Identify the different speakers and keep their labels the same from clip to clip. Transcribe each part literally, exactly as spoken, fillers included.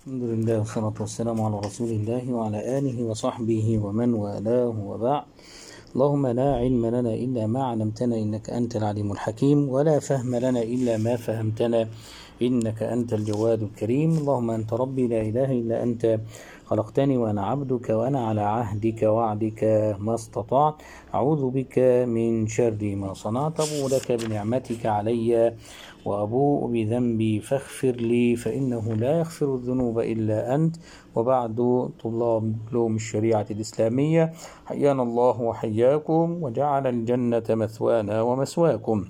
Speaker 1: الحمد لله والصلاة والسلام على رسول الله وعلى آله وصحبه ومن والاه وبعد. اللهم لا علم لنا إلا ما علمتنا إنك أنت العليم الحكيم، ولا فهم لنا إلا ما فهمتنا إنك أنت الجواد الكريم. اللهم أنت ربي لا إله إلا أنت، خلقتني وأنا عبدك وأنا على عهدك وعدك ما استطعت، أعوذ بك من شر ما صنعت، أبوء لك بنعمتك علي وأبوء بذنبي فاغفر لي فإنه لا يغفر الذنوب إلا أنت. وبعد، طلاب علوم الشريعة الإسلامية، حيانا الله وحياكم وجعل الجنة مثوانا ومثواكم.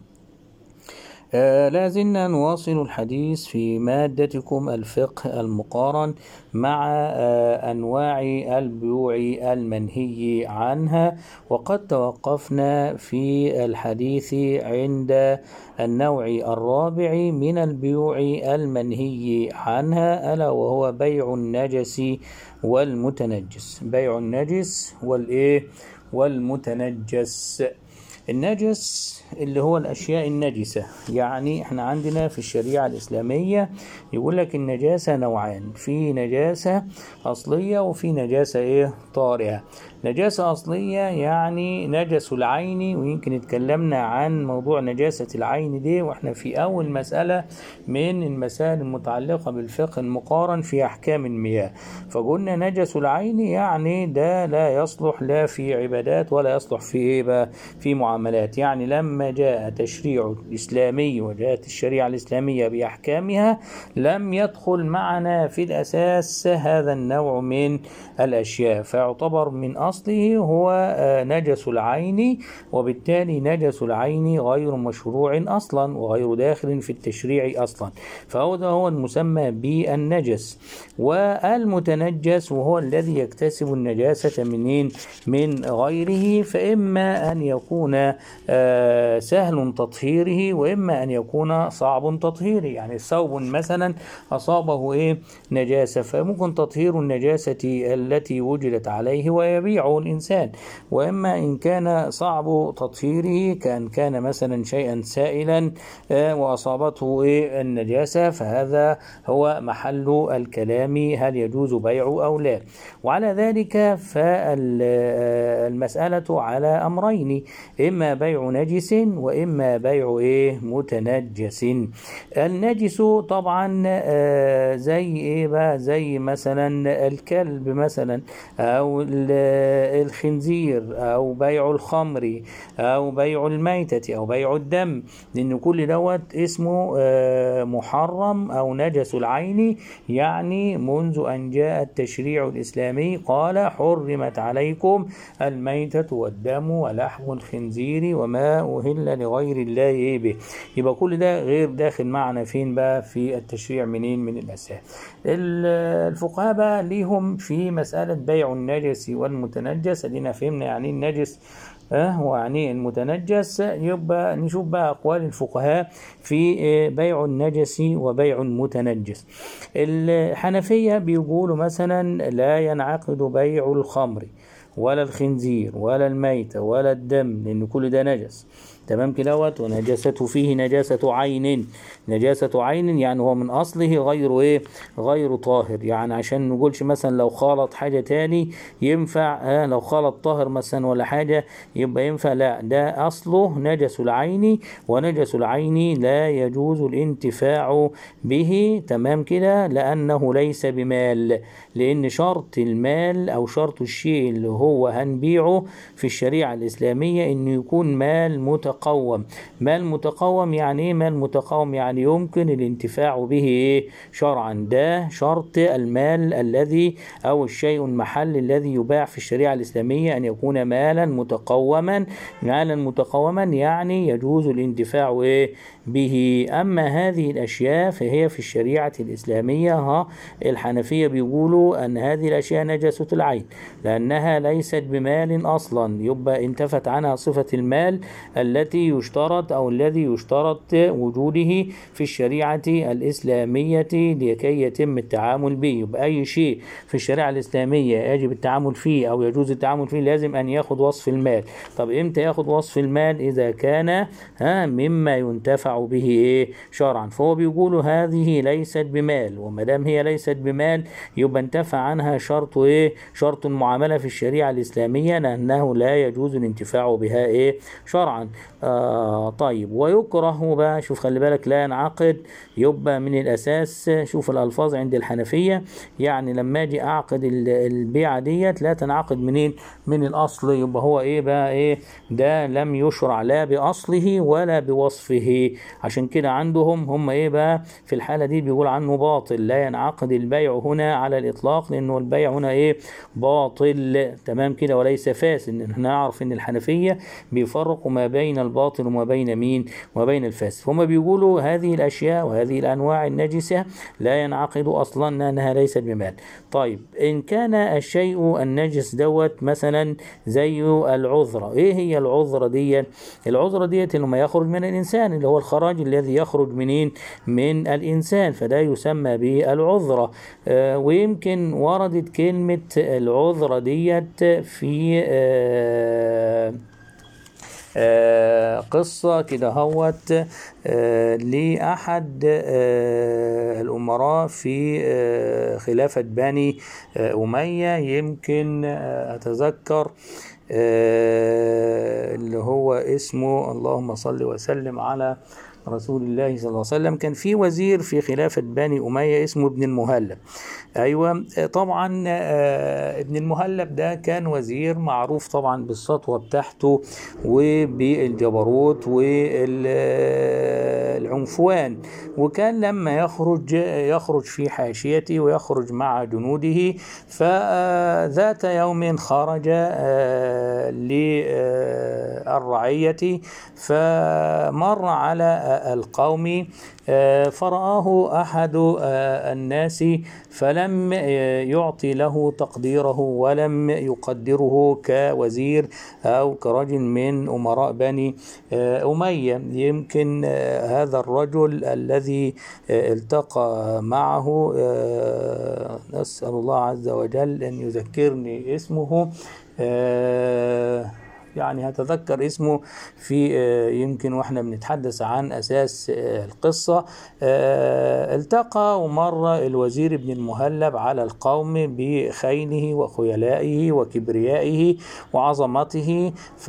Speaker 1: آه لازلنا نواصل الحديث في مادتكم الفقه المقارن مع آه أنواع البيوع المنهي عنها، وقد توقفنا في الحديث عند النوع الرابع من البيوع المنهي عنها، ألا وهو بيع النجس والمتنجس. بيع النجس والإيه والمتنجس. النجس اللي هو الأشياء النجسة، يعني احنا عندنا في الشريعة الإسلامية يقول لك النجاسة نوعان، في نجاسة أصلية وفي نجاسة ايه طارئة. نجاسة أصلية يعني نجس العين، ويمكن اتكلمنا عن موضوع نجاسة العين دي واحنا في أول مسألة من المسائل المتعلقة بالفقه المقارن في أحكام المياه، فقلنا نجس العين يعني ده لا يصلح لا في عبادات ولا يصلح في ايه بقى في معاملات. يعني لما جاء تشريع الإسلامي وجاءت الشريعة الإسلامية بأحكامها لم يدخل معنا في الأساس هذا النوع من الأشياء، فيعتبر من أصله هو نجس العين، وبالتالي نجس العين غير مشروع أصلا وغير داخل في التشريع أصلا، فهو ده هو المسمى بالنجس. والمتنجس وهو الذي يكتسب النجاسة منين من غيره، فإما أن يكون آه سهل تطهيره وإما أن يكون صعب تطهيره. يعني ثوب مثلا أصابه إيه نجاسة، فممكن تطهير النجاسة التي وجدت عليه ويبيعه الإنسان، وإما إن كان صعب تطهيره كان كان مثلا شيئا سائلا آه وأصابته إيه النجاسة، فهذا هو محل الكلام، هل يجوز بيعه أو لا. وعلى ذلك فالمسألة على أمرين، إما بيع نجس وإما بيع إيه متنجس. النجس طبعا آه زي إيه بقى زي مثلا الكلب مثلا أو الخنزير أو بيع الخمر أو بيع الميتة أو بيع الدم، لأن كل دوت اسمه آه محرم أو نجس العين. يعني منذ أن جاء التشريع الإسلامي قال حرمت عليكم الميتة والدم ولحم الخنزير وما أهل لغير الله به. يبقى كل ده غير داخل معنا فين بقى في التشريع منين من الأساس. الفقهاء بقى ليهم في مسألة بيع النجس والمتنجس، ادينا فهمنا يعني النجس اه ويعني المتنجس، يبقى نشوف بقى أقوال الفقهاء في بيع النجس وبيع المتنجس. الحنفية بيقولوا مثلا لا ينعقد بيع الخمر ولا الخنزير ولا الميت ولا الدم، لأن كل ده نجس، تمام كده. ونجاسته فيه نجاسة عين، نجاسة عين يعني هو من أصله غير إيه غير طاهر. يعني عشان نقولش مثلا لو خالط حاجة تاني ينفع، آه لو خالط طاهر مثلا ولا حاجة يبقى ينفع، لا، ده أصله نجس العين، ونجس العين لا يجوز الانتفاع به، تمام كده، لأنه ليس بمال، لأن شرط المال أو شرط الشيء اللي هو هنبيعه في الشريعة الإسلامية إنه يكون مال متقوم. مال متقوم يعني ايه مال متقوم؟ يعني يمكن الانتفاع به ايه شرعا، ده شرط المال الذي او الشيء المحل الذي يباع في الشريعة الإسلامية أن يكون مالا متقوما. مالا متقوما يعني يجوز الانتفاع ايه به. أما هذه الأشياء فهي في الشريعة الإسلامية، ها الحنفية بيقولوا أن هذه الأشياء نجسة العين لأنها ليست بمال أصلا، يبقى انتفت عنها صفة المال التي يشترط أو الذي يشترط وجوده في الشريعة الإسلامية لكي يتم التعامل به. يبقى أي شيء في الشريعة الإسلامية يجب التعامل فيه أو يجوز التعامل فيه لازم أن يأخذ وصف المال. طب إمتى يأخذ وصف المال؟ إذا كان ها مما ينتفع ينتفع به إيه شرعا. فهو بيقولوا هذه ليست بمال، وما دام هي ليست بمال يبقى انتفع عنها شرط إيه شرط المعاملة في الشريعة الإسلامية، لأنه لا يجوز الانتفاع بها إيه شرعا. آه طيب، ويكره بقى، شوف خلي بالك، لا ينعقد، يبقى من الأساس شوف الألفاظ عند الحنفية، يعني لما أجي أعقد البيعة ديت لا تنعقد منين؟ من الأصل، يبقى هو إيه بقى إيه ده لم يشرع لا بأصله ولا بوصفه، عشان كده عندهم هم إيه بقى في الحالة دي بيقول عنه باطل، لا ينعقد البيع هنا على الإطلاق، لأنه البيع هنا إيه باطل، تمام كده، وليس فاسد. نعرف إن الحنفية بيفرقوا ما بين الباطل وما بين مين وما بين الفاسد. هم بيقولوا هذه الأشياء وهذه الأنواع النجسة لا ينعقد أصلا أنها ليست بمال. طيب، إن كان الشيء النجس دوت مثلا زي العذرة، إيه هي العذرة دي؟ العذرة ديت اللي ما يخرج من الإنسان، اللي هو الخراج الذي يخرج منين؟ من الإنسان، فده يسمى بالعذرة. آه ويمكن وردت كلمة العذرة ديت في آه آه قصة كده هوت آه لأحد آه الأمراء في آه خلافة بني آه أمية، يمكن آه أتذكر آه اللي هو اسمه، اللهم صل وسلم على رسول الله صلى الله عليه وسلم، كان في وزير في خلافة بني أمية اسمه ابن المهلب. أيوة طبعا ابن المهلب ده كان وزير معروف طبعا بالسطوة بتاعته وبالجبروت والعنفوان، وكان لما يخرج يخرج في حاشيته ويخرج مع جنوده. فذات يوم خرج للرعية فمر على القوم فرآه أحد الناس فلم يعطي له تقديره ولم يقدره كوزير أو كرجل من أمراء بني أمية. يمكن هذا الرجل الذي التقى معه، نسأل الله عز وجل أن يذكرني اسمه، يعني هتذكر اسمه في يمكن واحنا بنتحدث عن أساس القصة. التقى ومر الوزير ابن المهلب على القوم بخيله وخيلائه وكبريائه وعظمته،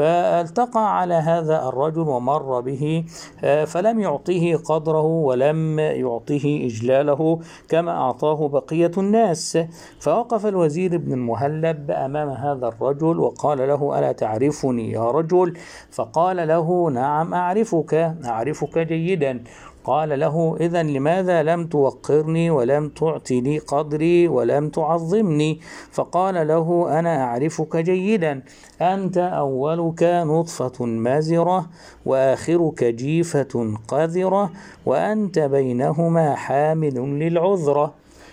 Speaker 1: فالتقى على هذا الرجل ومر به فلم يعطيه قدره ولم يعطيه إجلاله كما أعطاه بقية الناس. فوقف الوزير ابن المهلب أمام هذا الرجل وقال له: ألا تعرفني يا رجل؟ فقال له: نعم أعرفك، أعرفك جيدا. قال له: إذن لماذا لم توقرني ولم تعطي لي قدري ولم تعظمني؟ فقال له: أنا أعرفك جيدا، أنت أولك نطفة مازرة وآخرك جيفة قذرة وأنت بينهما حامل للعذرة،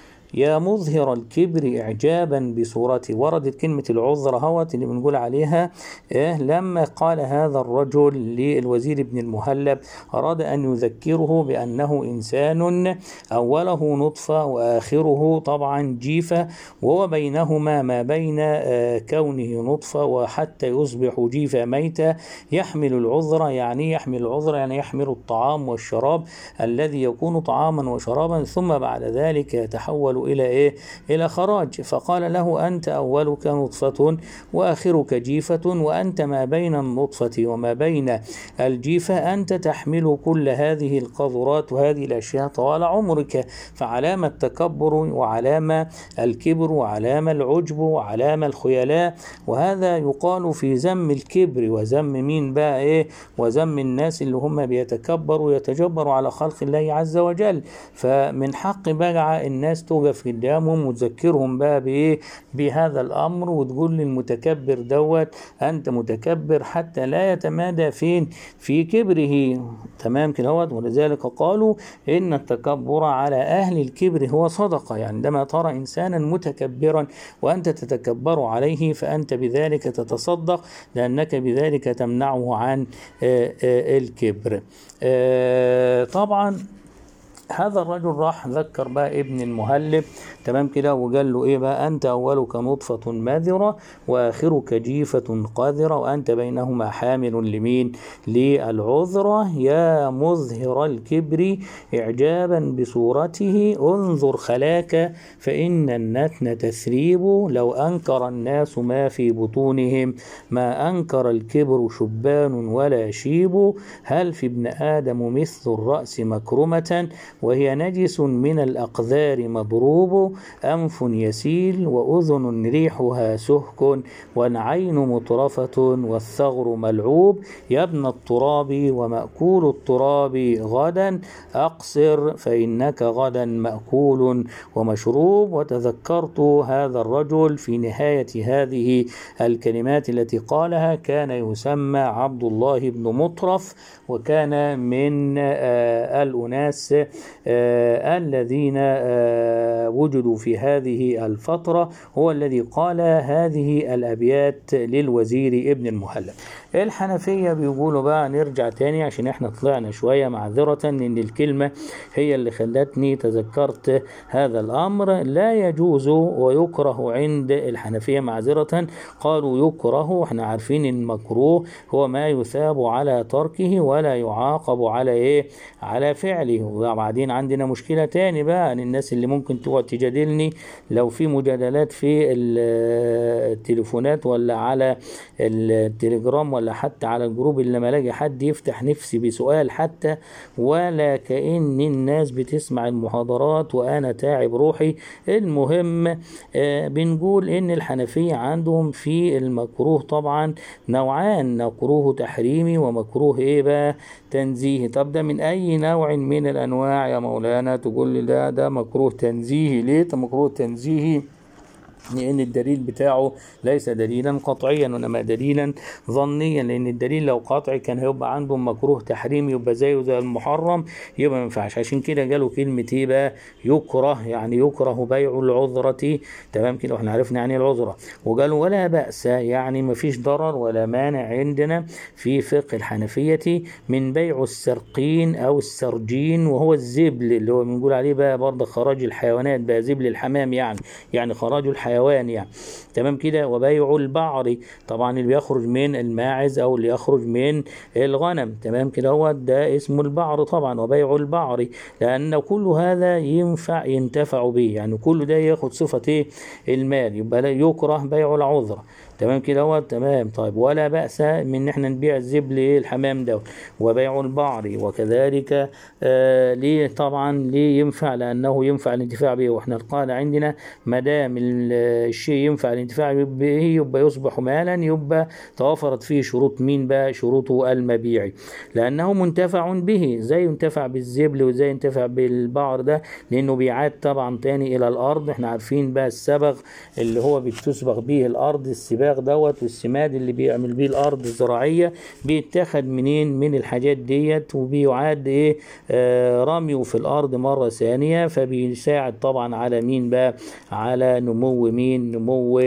Speaker 1: يا مظهر الكبر إعجابا بصورتي. وردت كلمة العذرة هوت اللي بنقول عليها إيه لما قال هذا الرجل للوزير ابن المهلب، أراد أن يذكره بأنه إنسان أوله نطفة وآخره طبعا جيفة، وهو بينهما ما بين آه كونه نطفة وحتى يصبح جيفة ميتة يحمل العذرة. يعني يحمل العذرة يعني يحمل الطعام والشراب الذي يكون طعاما وشرابا ثم بعد ذلك يتحول إلى إيه؟ إلى خراج. فقال له: أنت أولك نطفة وآخرك جيفة وأنت ما بين النطفة وما بين الجيفة، أنت تحمل كل هذه القذرات وهذه الأشياء طوال عمرك، فعلامة التكبر وعلامة الكبر وعلامة العجب وعلامة الخيلاء. وهذا يقال في ذم الكبر وذم مين بقى إيه؟ وذم الناس اللي هم بيتكبروا ويتجبروا على خلق الله عز وجل. فمن حق بقى الناس توقف قدامهم وتذكرهم بقى بايه بهذا الامر، وتقول للمتكبر دوت انت متكبر حتى لا يتمادى فين في كبره، تمام كده. ولذلك قالوا ان التكبر على اهل الكبر هو صدقه، يعني عندما ترى انسانا متكبرا وانت تتكبر عليه فانت بذلك تتصدق، لانك بذلك تمنعه عن الكبر. طبعا هذا الرجل راح ذكر بقى ابن المهلب تمام كده، وقال له ايه بقى: انت اولك نطفة ماذرة واخرك جيفة قاذرة وانت بينهما حامل لمين؟ للعذرة، يا مظهر الكبر اعجابا بصورته انظر خلاك فان النتن تثريب، لو انكر الناس ما في بطونهم ما انكر الكبر شبان ولا شيب، هل في ابن ادم مثل الرأس مكرمة وهي نجس من الأقذار مضروب، أنف يسيل وأذن ريحها سهك والعين مطرفة والثغر ملعوب، يا ابن التراب ومأكول التراب غدا أقصر فإنك غدا مأكول ومشروب. وتذكرت هذا الرجل في نهاية هذه الكلمات التي قالها، كان يسمى عبد الله بن مطرف، وكان من آه الأناس آه الذين آه وجدوا في هذه الفترة، هو الذي قال هذه الأبيات للوزير ابن المهلب. الحنفية بيقولوا بقى نرجع تاني عشان احنا طلعنا شوية معذرة ان الكلمة هي اللي خلتني تذكرت هذا الأمر. لا يجوز ويكره عند الحنفية معذرة، قالوا يكره، احنا عارفين ان المكروه هو ما يثاب على تركه ولا يعاقب على ايه؟ على فعله. وبعدين عندنا مشكلة تاني بقى عن الناس اللي ممكن تقعد تجادلني لو في مجادلات في التليفونات ولا على التليجرام ولا حتى على الجروب، اللي لما الاقي حد يفتح نفسي بسؤال حتى ولا كأن الناس بتسمع المحاضرات وانا تعب روحي. المهم آه بنقول ان الحنفية عندهم في المكروه طبعا نوعان، مكروه تحريمي ومكروه ايه بقى؟ تنزيهي. طب ده من اي نوع من الانواع يا مولانا؟ تقول لي لا ده مكروه تنزيهي. ليه ده مكروه تنزيهي؟ لأن الدليل بتاعه ليس دليلا قطعيا وإنما دليلا ظنيا، لأن الدليل لو قطعي كان هيبقى عندهم مكروه تحريم يبقى زيه زي المحرم، يبقى ما ينفعش. عشان كده قالوا كلمة ايه بقى؟ يكره، يعني يكره بيع العذرة، تمام كده، واحنا عرفنا يعني العذرة. وقالوا ولا بأس، يعني ما فيش ضرر ولا مانع عندنا في فقه الحنفية من بيع السرقين أو السرجين، وهو الزبل اللي هو بنقول عليه بقى برضه خراج الحيوانات، بقى زبل الحمام يعني يعني خراج الحيوان حيوان يعني، تمام كده. وبيع البعر طبعا اللي بيخرج من الماعز او اللي يخرج من الغنم، تمام كده، هو ده اسمه البعر طبعا. وبيع البعر لان كل هذا ينفع ينتفع به، يعني كل ده ياخد صفة ايه؟ المال، يبقى لا يكره بيع العذرة، تمام كده هو تمام. طيب ولا بأس من ان احنا نبيع الزبل الحمام ده وبيع البعر، وكذلك آه ليه طبعا ليه ينفع؟ لانه ينفع الانتفاع به، واحنا قال عندنا ما دام الشيء ينفع الانتفاع به يبقى يصبح مالا، يبقى توفرت فيه شروط مين بقى؟ شروطه المبيع، لانه منتفع به. زي ينتفع بالزبل وزي ينتفع بالبعر ده؟ لانه بيعاد طبعا تاني الى الارض. احنا عارفين بقى السبغ اللي هو بتسبغ به الارض، السباغ دوت، والسماد اللي بيعمل بيه الارض الزراعيه بيتاخد منين؟ من الحاجات ديت، وبيعاد ايه؟ آه رميه في الارض مره ثانيه، فبيساعد طبعا على مين بقى؟ على نمو مين؟ نمو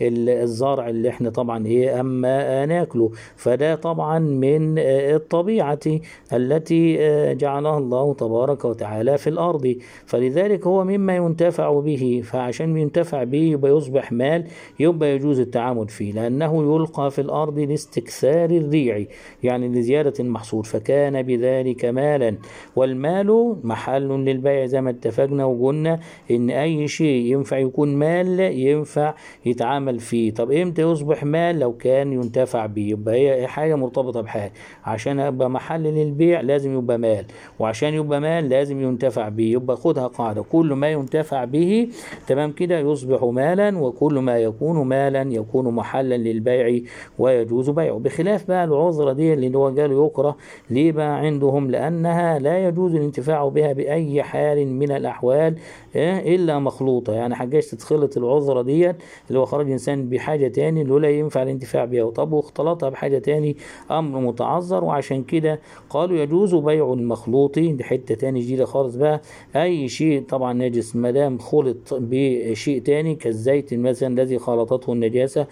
Speaker 1: الزرع اللي احنا طبعا ايه اما ناكله. فده طبعا من آه الطبيعه التي آه جعلها الله تبارك وتعالى في الارض، فلذلك هو مما ينتفع به، فعشان ينتفع به يبقى يصبح مال، يبقى يجوز التعامل فيه، لأنه يلقى في الأرض لاستكثار الريع، يعني لزيادة المحصول، فكان بذلك مالا. والمال محل للبيع زي ما اتفقنا وقلنا إن أي شيء ينفع يكون مال ينفع يتعامل فيه. طب إمتى يصبح مال؟ لو كان ينتفع به، يبقى هي حاجة مرتبطة بحاجة. عشان يبقى محل للبيع لازم يبقى مال، وعشان يبقى مال لازم ينتفع به. يبقى خدها قاعدة، كل ما ينتفع به تمام كده يصبح مالا، وكل ما يكون مالا يكون محلا للبيع ويجوز بيعه. بخلاف بقى العذرة دي اللي هو قالوا يكره. ليه بقى عندهم؟ لأنها لا يجوز الانتفاع بها بأي حال من الأحوال إلا مخلوطة، يعني حاجاش تتخلط العذرة دي اللي هو خرج إنسان بحاجة تاني اللي لا ينفع الانتفاع بها، طب واختلطها بحاجة تاني أمر متعذر. وعشان كده قالوا يجوز بيع المخلوط. دي حتة تاني جديدة خالص بقى، أي شيء طبعا نجس ما دام خلط بشيء تاني كالزيت مثلا الذي خلطته النجاسة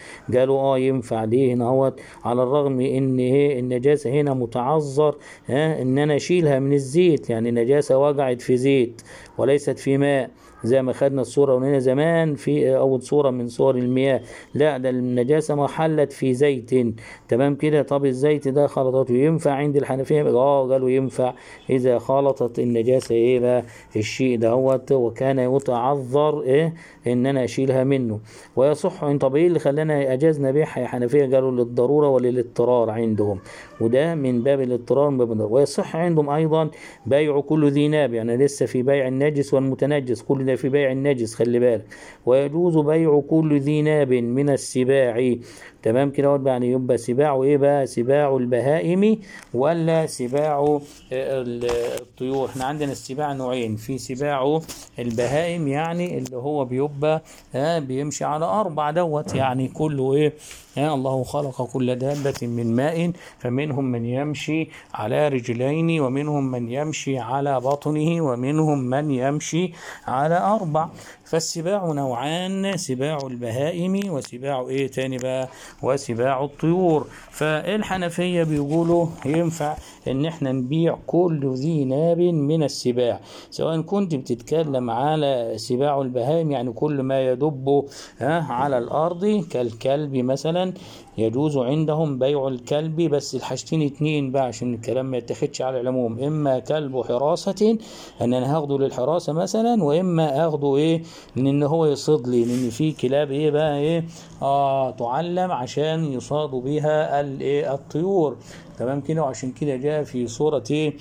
Speaker 1: قالوا اه ينفع ليه هنا هوت، على الرغم ان ايه النجاسة هنا متعذر ها ان انا اشيلها من الزيت، يعني نجاسة وقعت في زيت وليست في ماء، زي ما خدنا الصورة ونينا زمان في أول صورة من صور المياه. لا ده النجاسة ما حلت في زيت، تمام كده. طب الزيت ده خلطته ينفع عند الحنفية؟ اه قالوا ينفع إذا خلطت النجاسة إيه بقى الشيء ده هوت وكان يتعذر إيه إن أنا أشيلها منه ويصح. طب إيه اللي خلانا أجازنا بيعها يا حنفية؟ قالوا للضرورة وللاضطرار عندهم، وده من باب الاضطرار من باب الضرورة. ويصح عندهم أيضا بيع كل ذي ناب، يعني لسه في بيع النجس والمتنجس، كل ده في بيع النجس خلي بالك. ويجوز بيع كل ذي ناب من السباع، تمام كده. يعني يبقى سباع ايه بقى؟ سباع البهائم ولا سباع الطيور؟ احنا عندنا السباع نوعين، في سباع البهائم يعني اللي هو بيبقى ها بيمشي على اربع دوت، يعني كله ايه ها الله خلق كل دابة من ماء فمنهم من يمشي على رجلين ومنهم من يمشي على بطنه ومنهم من يمشي على أربع. فالسباع نوعان، سباع البهائم وسباع ايه تاني بقى وسباع الطيور. فالحنفية بيقولوا ينفع ان احنا نبيع كل ذي ناب من السباع، سواء كنت بتتكلم على سباع البهائم يعني كل ما يدب على الارض كالكلب مثلا، يجوز عندهم بيع الكلب، بس الحاجتين اتنين بقى عشان الكلام ما يتخدش على العموم، اما كلب حراسة ان انا هاخده للحراسة مثلا، واما اخده ايه ان هو يصيد لي، لان في كلاب ايه بقى ايه اه تعلم عشان يصادوا بها الايه الطيور، تمام كده. وعشان كده جاء في سورة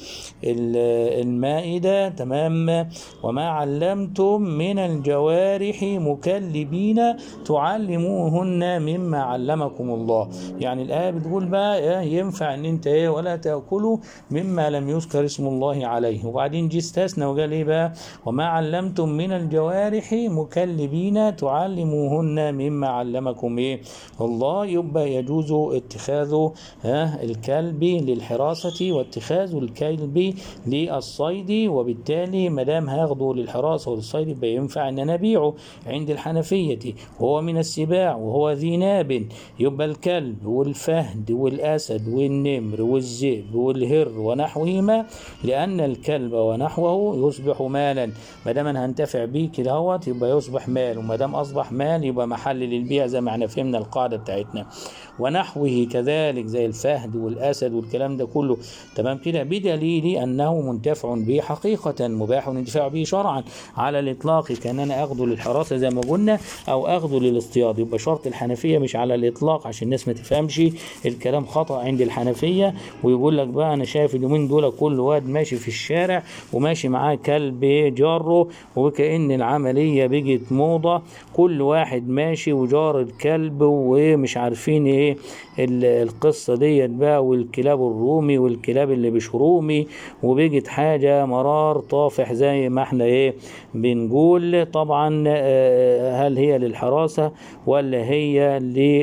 Speaker 1: المائدة تمام وما علمتم من الجوارح مكلبين تعلموهن مما علمكم الله. يعني الآية بتقول بقى إيه ينفع ان انت ايه ولا تأكلوا مما لم يذكر اسم الله عليه، وبعدين جه استثنى وقال ايه بقى وما علمتم من الجوارح مكلبين تعلموهن مما علمكم ايه الله. يبقى يجوز اتخاذ ها الكلب للحراسة واتخاذ الكلب للصيد، وبالتالي ما دام هاخده للحراسة والصيد يبقى ينفع ان انا ابيعه عند الحنفية وهو من السباع وهو ذي ناب. يبقى الكلب والفهد والاسد والنمر والذئب والهر ونحوهما، لان الكلب ونحوه يصبح مالا، ما دام انا هنتفع بيه كده اهوت يبقى يصبح مال، وما دام اصبح مال يبقى محل للبيع زي ما احنا فهمنا القاعدة بتاعتنا. ونحوه كذلك زي الفهد والاسد والكلام ده كله، تمام كده، بدليل انه منتفع به حقيقة مباح الانتفاع به شرعا على الاطلاق، كان انا اخذه للحراسة زي ما قلنا او اخذه للاصطياد. يبقى شرط الحنفية مش على الاطلاق عشان الناس ما تفهمش الكلام خطأ عند الحنفية ويقول لك بقى انا شايف اليومين دول كل واد ماشي في الشارع وماشي معاه كلب جاره، وكأن العملية بقت موضة، كل واحد ماشي وجار الكلب ومش عارفين ايه القصة ديت بقى، والكلاب الرومي والكلاب اللي مش رومي، وبقت حاجة مرار طافح زي ما احنا ايه بنقول. طبعا هل هي للحراسة ولا هي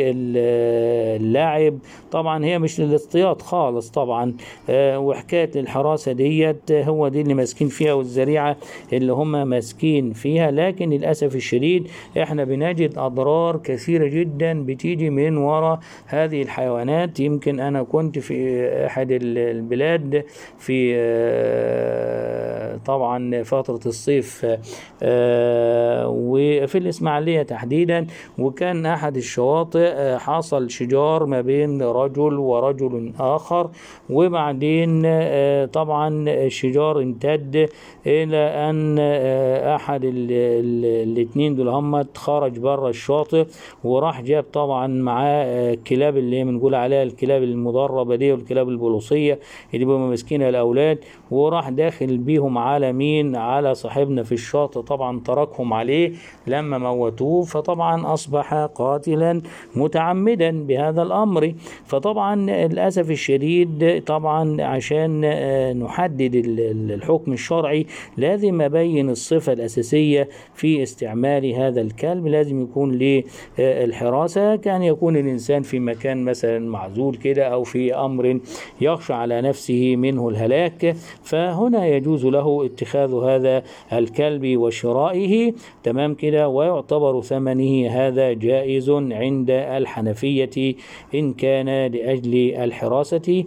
Speaker 1: للعب؟ طبعا هي مش للاصطياد خالص طبعا. وحكاية الحراسة ديت هو دي اللي ماسكين فيها والزريعة اللي هم ماسكين فيها، لكن للأسف الشديد احنا بنجد أضرار كثيرة جدا بتيجي من وراء هذه الحيوانات. يمكن أنا كنت في أحد البلاد في طبعا فترة الصيف وفي الإسماعيلية تحديدا، وكان أحد الشواطئ حصل شجار ما بين رجل ورجل آخر، وبعدين طبعا الشجار امتد إلى أن أحد الاثنين دول هم خرج بره الشاطئ وراح جاب طبعا معاه الكلاب اللي بنقول عليها الكلاب المدربة دي والكلاب البولوسية اللي بيبقوا ماسكين الأولاد، وراح داخل بيهم على مين؟ على صاحبنا في الشاطئ. طبعا تركهم عليه لما موتوه، فطبعا أصبح قاتلا متعمدا بهذا الأمر. فطبعا للأسف الشديد طبعا عشان نحدد الحكم الشرعي لازم أبين الصفة الأساسية في استعمال هذا الكلب، لازم يكون للحراسة، كان يكون الإنسان في مكان مثلا معزول كده أو في أمر يخشى على نفسه منه الهلاك، فهنا يجوز له اتخاذ هذا الكلب وشرائه، تمام كده، ويعتبر ثمنه هذا جائز عند الحنفية إن كان لأجل الحراسة،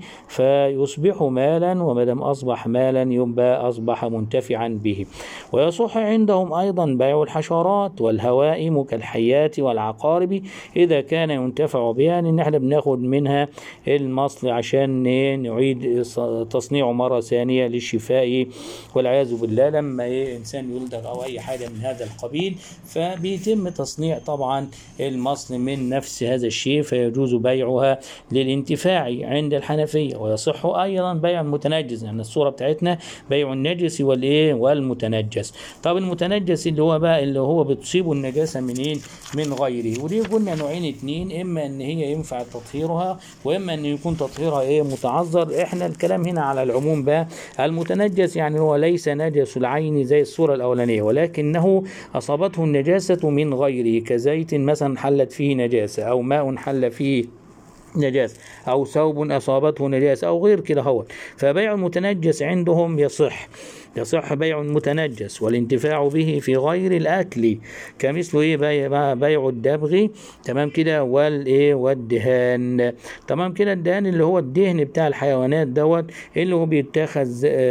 Speaker 1: فيصبح مالا، ومدام أصبح مالا يبقى أصبح منتفعا به. ويصح عندهم أيضا بيع الحشرات والهوائم كالحيات والعقارب إذا كان ينتفع بها، لأن احنا بناخد منها المصل عشان نعيد تصنيعه مرة ثانية للشفاء والعياذ بالله. لما إنسان يلدغ أو أي حاجة من هذا القبيل فبيتم تصنيع طبعا المصل من نفس هذا الشيء، فيجوز بيعها للانتفاع عند الحنفية. ويصح أيضا بيع المتنجس، يعني الصورة بتاعتنا بيع النجس والإيه والمتنجس. طب المتنجس اللي هو بقى اللي هو بتصيبه النجاسة منين؟ من غيره. ودي قلنا نوعين اتنين، إما إن هي ينفع تطهيرها، وإما إن يكون تطهيرها إيه متعذر. إحنا الكلام هنا على العموم بقى. المتنجس يعني هو ليس نجس العين زي الصورة الأولانية، ولكنه أصابته النجاسة من غيره، كزيت مثلا حلت فيه نجاسة، أو ماء حل فيه نجاسة، أو ثوب أصابته نجاسة، أو غير كده هو. فبيع المتنجس عندهم يصح يصح بيع المتنجس والانتفاع به في غير الأكل، كمثل إيه بيع, بيع الدبغ، تمام كده، والإيه والدهان، تمام كده. الدهان اللي هو الدهن بتاع الحيوانات دوت اللي هو بيتاخذ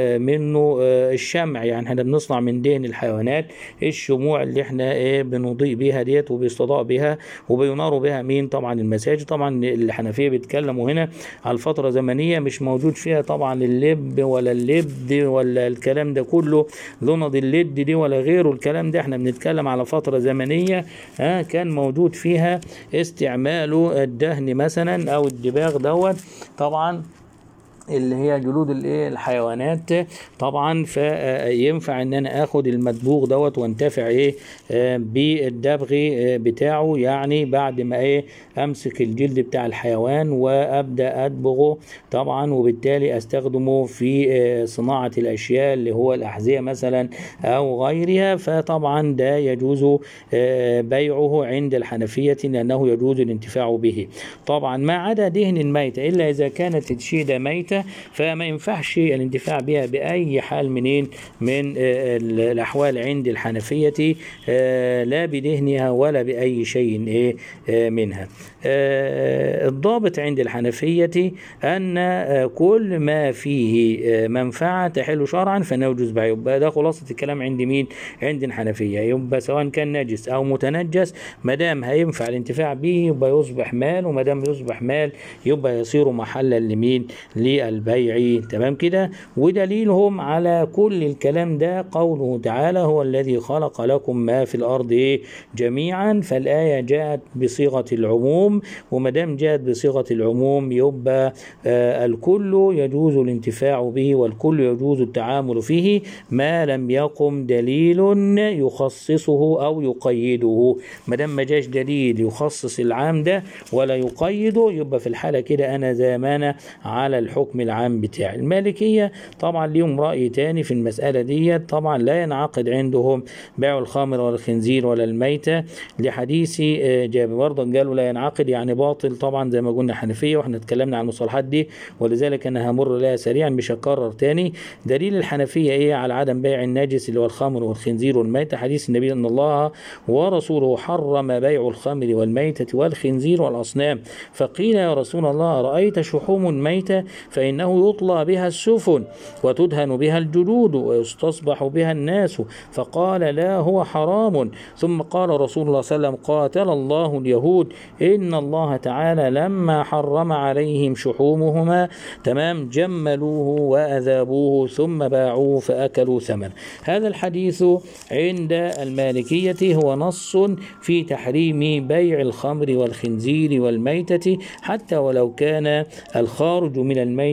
Speaker 1: منه الشمع، يعني احنا بنصنع من دهن الحيوانات الشموع اللي احنا إيه بنضيء بيها ديت وبيستضاء بها وبيناروا بها مين؟ طبعا المساجد. طبعا الحنفية بيتكلموا هنا على الفترة زمنية مش موجود فيها طبعا اللب ولا اللبد ولا الكلام ده كله، لوند اللد دي ولا غيره الكلام ده. احنا بنتكلم على فترة زمنية ها كان موجود فيها استعمال الدهن مثلا او الدباغ دوت، طبعا اللي هي جلود الايه الحيوانات طبعا. فينفع ان انا اخد المدبوغ دوت وانتفع ايه بالدبغ بتاعه، يعني بعد ما ايه امسك الجلد بتاع الحيوان وابدا ادبغه طبعا، وبالتالي استخدمه في صناعة الاشياء اللي هو الاحذية مثلا او غيرها. فطبعا ده يجوز بيعه عند الحنفية لانه يجوز الانتفاع به. طبعا ما عدا دهن الميتة، الا اذا كانت الشيدة ميتة فما ينفعش الانتفاع بها بأي حال منين من الأحوال عند الحنفية، لا بدهنها ولا بأي شيء منها. الضابط عند الحنفية أن كل ما فيه منفعة تحل شرعا فإنه يجوز بيعه. يبقى ده خلاصة الكلام عند مين؟ عند الحنفية. يبقى سواء كان نجس أو متنجس ما دام هينفع الانتفاع به يبقى يصبح مال، وما دام يصبح مال يبقى يصير محلا لمين؟ للبيع، تمام كده. ودليلهم على كل الكلام ده قوله تعالى: هو الذي خلق لكم ما في الأرض جميعا. فالآية جاءت بصيغة العموم، وما دام جاءت بصيغة العموم يبقى آه الكل يجوز الانتفاع به والكل يجوز التعامل فيه ما لم يقم دليل يخصصه أو يقيده. ما دام ما جاش دليل يخصص العام ده ولا يقيده يبقى في الحالة كده أنا زمان على الحكم العام بتاعي. المالكية طبعا ليهم رأي تاني في المسألة دي، طبعا لا ينعقد عندهم بيع الخمر ولا الخنزير ولا الميتة لحديث جابر. برضه قالوا لا ينعقد يعني باطل طبعا زي ما قلنا حنفية، واحنا اتكلمنا عن المصطلحات دي ولذلك انا همر لها سريعا مش هكرر تاني. دليل الحنفية ايه على عدم بيع النجس اللي هو الخمر والخنزير والميتة؟ حديث النبي ان الله ورسوله حرم بيع الخمر والميتة والخنزير والأصنام. فقيل يا رسول الله رأيت شحوم الميتة فإنه يطلى بها السفن وتدهن بها الجلود ويستصبح بها الناس، فقال لا هو حرام. ثم قال رسول الله صلى الله عليه وسلم قاتل الله اليهود إن الله تعالى لما حرم عليهم شحومهما تمام جملوه وأذابوه ثم باعوه فأكلوا ثمن. هذا الحديث عند المالكية هو نص في تحريم بيع الخمر والخنزير والميتة حتى ولو كان الخارج من الميتة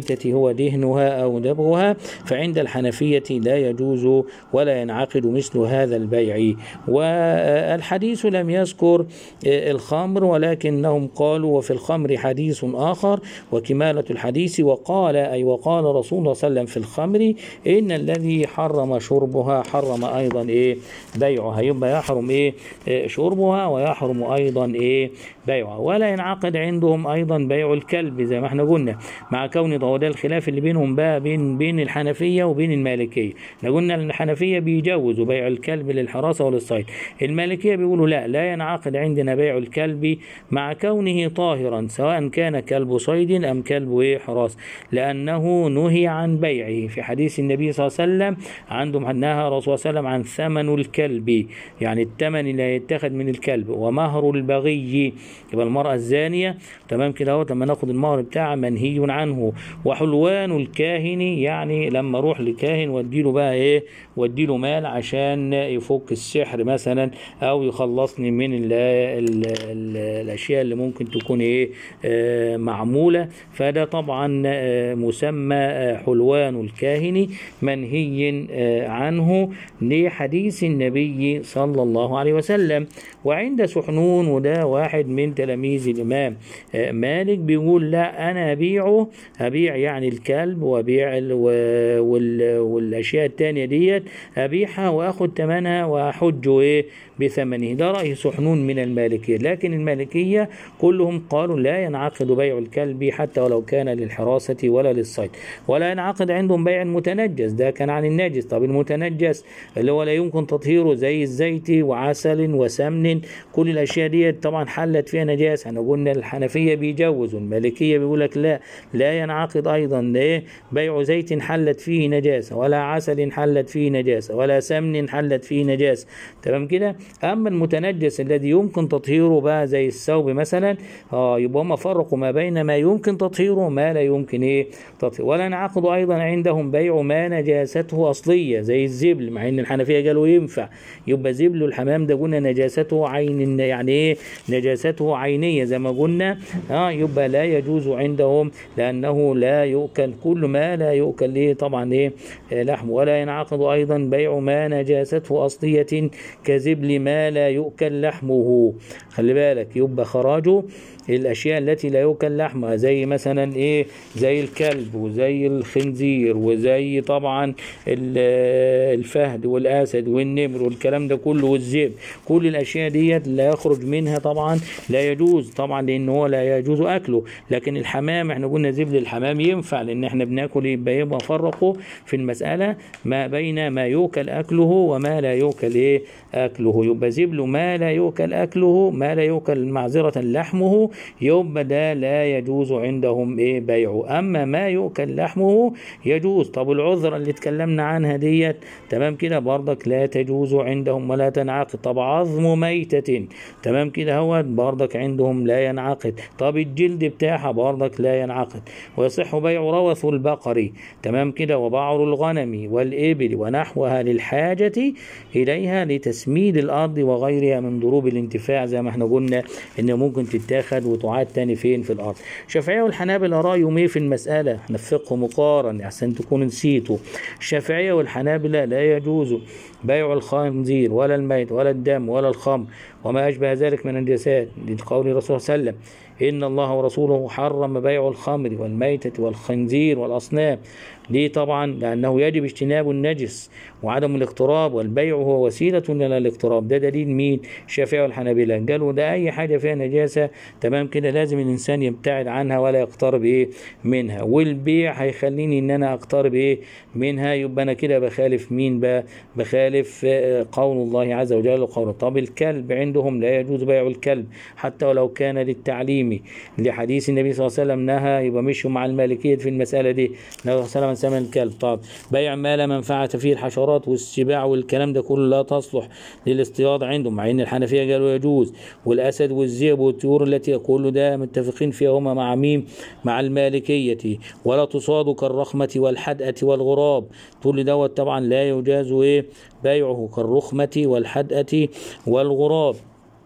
Speaker 1: الميتة هو دهنها أو دبغها، فعند الحنفية لا يجوز ولا ينعقد مثل هذا البيع. والحديث لم يذكر الخمر، ولكنهم قالوا وفي الخمر حديث آخر وكمالة الحديث، وقال أي وقال رسول الله صلى الله عليه وسلم في الخمر إن الذي حرم شربها حرم أيضا إيه بيعها. يبقى يحرم إيه شربها ويحرم أيضا إيه بيعها. ولا ينعقد عندهم أيضا بيع الكلب زي ما احنا قلنا، مع كون ده الخلاف اللي بينهم بقى بين بين الحنفية وبين المالكية. احنا قلنا الحنفية بيجوزوا بيع الكلب للحراسة وللصيد، المالكية بيقولوا لا لا ينعقد عندنا بيع الكلب مع كونه طاهرا سواء كان كلب صيد أم كلب إيه حراس، لأنه نهي عن بيعه في حديث النبي صلى الله عليه وسلم. عندهم نهى الرسول صلى الله عليه وسلم عن ثمن الكلب، يعني الثمن اللي يتخذ من الكلب، ومهر البغي يبقى المرأة الزانية تمام كده اهو لما ناخد المهر بتاعها منهي عنه. وحلوان الكاهن، يعني لما اروح لكاهن واديله بقى ايه واديله مال عشان يفك السحر مثلا او يخلصني من ال ال ال الاشياء اللي ممكن تكون ايه آه معمولة، فده طبعا آه مسمى آه حلوان الكاهن منهي آه عنه لحديث النبي صلى الله عليه وسلم. وعند سحنون، وده واحد من تلاميذ الإمام مالك، بيقول لا أنا أبيعه أبيع يعني الكلب وأبيع والأشياء التانية ديت أبيعها وأخذ ثمنها وأحجه إيه بثمنه. ده رأي سحنون من المالكية. لكن المالكية كلهم قالوا لا ينعقد بيع الكلب حتى ولو كان للحراسة ولا للصيد، ولا ينعقد عندهم بيع المتنجس. ده كان عن النجس. طب المتنجس اللي هو لا يمكن تطهيره زي الزيت وعسل وسمن، كل الأشياء دي طبعا حلت فيها نجاسة. احنا قلنا الحنفية بيجوزوا، المالكية بيقول لك لا لا ينعقد أيضا ليه بيع زيت حلت فيه نجاسة، ولا عسل حلت فيه نجاسة، ولا سمن حلت فيه نجاسة. تمام كده. أما المتنجس الذي يمكن تطهيره بقى زي الثوب مثلا، اه يبقى هم فرقوا ما بين ما يمكن تطهيره وما لا يمكن ايه تطهيره. ولا ينعقد أيضا عندهم بيع ما نجاسته أصلية زي الزبل، مع إن الحنفية قالوا ينفع. يبقى زبل الحمام ده قلنا نجاسته عين، يعني ايه نجاسته عينية زي ما قلنا، اه يبقى لا يجوز عندهم لأنه لا يؤكل كل ما لا يؤكل ايه طبعا ايه لحم. ولا ينعقد أيضا بيع ما نجاسته أصلية كزبل ما لا يؤكل لحمه. خلي بالك، يبقى خراجه الأشياء التي لا يؤكل لحمها زي مثلا إيه زي الكلب وزي الخنزير وزي طبعا الفهد والأسد والنمر والكلام ده كله والذئب، كل الأشياء ديت لا يخرج منها طبعا لا يجوز طبعا لأن هو لا يجوز أكله. لكن الحمام احنا قلنا زبل الحمام ينفع لأن احنا بناكل، يبقى يبقى فرقوا في المسألة ما بين ما يؤكل أكله وما لا يؤكل إيه أكله. يبقى زبل ما لا يؤكل أكله ما لا يؤكل معذرة لحمه، يبقى ده لا يجوز عندهم ايه بيعه. اما ما يؤكل لحمه يجوز. طب العذرة اللي اتكلمنا عنها ديت تمام كده برضك لا تجوز عندهم ولا تنعقد. طب عظم ميتة تمام كده هو برضك عندهم لا ينعقد. طب الجلد بتاعها برضك لا ينعقد. ويصح بيع روث البقر تمام كده وبعر الغنم والإبل ونحوها للحاجة إليها لتسميد الأرض وغيرها من ضروب الانتفاع، زي ما احنا قلنا إن ممكن تتاخد وتعاد تاني فين في الأرض. الشافعية والحنابلة رأيهم ايه في المسألة؟ احنا في فقه مقارن عشان تكون نسيته. الشافعية والحنابلة لا يجوز بيع الخنزير ولا الميت ولا الدم ولا الخمر وما أشبه ذلك من النجاسات، لقول الرسول صلى الله عليه وسلم إن الله ورسوله حرم بيع الخمر والميتة والخنزير والأصنام. ليه؟ طبعا لأنه يجب اجتناب النجس وعدم الاقتراب، والبيع هو وسيلة إلى الاقتراب. ده دليل مين؟ الشافعية والحنابلة قالوا ده أي حاجة فيها نجاسة تمام كده لازم الإنسان يبتعد عنها ولا يقترب إيه منها، والبيع هيخليني إن أنا أقترب إيه منها، يبقى أنا كده بخالف مين بقى؟ بخالف قول الله عز وجل وقوله. طب الكلب عندهم لا يجوز بيع الكلب حتى ولو كان للتعليم، لحديث النبي صلى الله عليه وسلم نهى، يبقى مشوا مع المالكية في المسألة دي. النبي صلى الله عليه وسلم سمى الكلب. طب بيع ما لا منفعة فيه، الحشرات والسباع والكلام ده كله لا تصلح للاصطياد عندهم، مع ان الحنفية قالوا يجوز. والاسد والذئب والطيور التي كله ده متفقين فيها هما مع مين؟ مع المالكية. ولا تصاد كالرخمة والحدأة والغراب، كل دوت طبعا لا يجاز ايه بيعه كالرخمة والحدأة والغراب.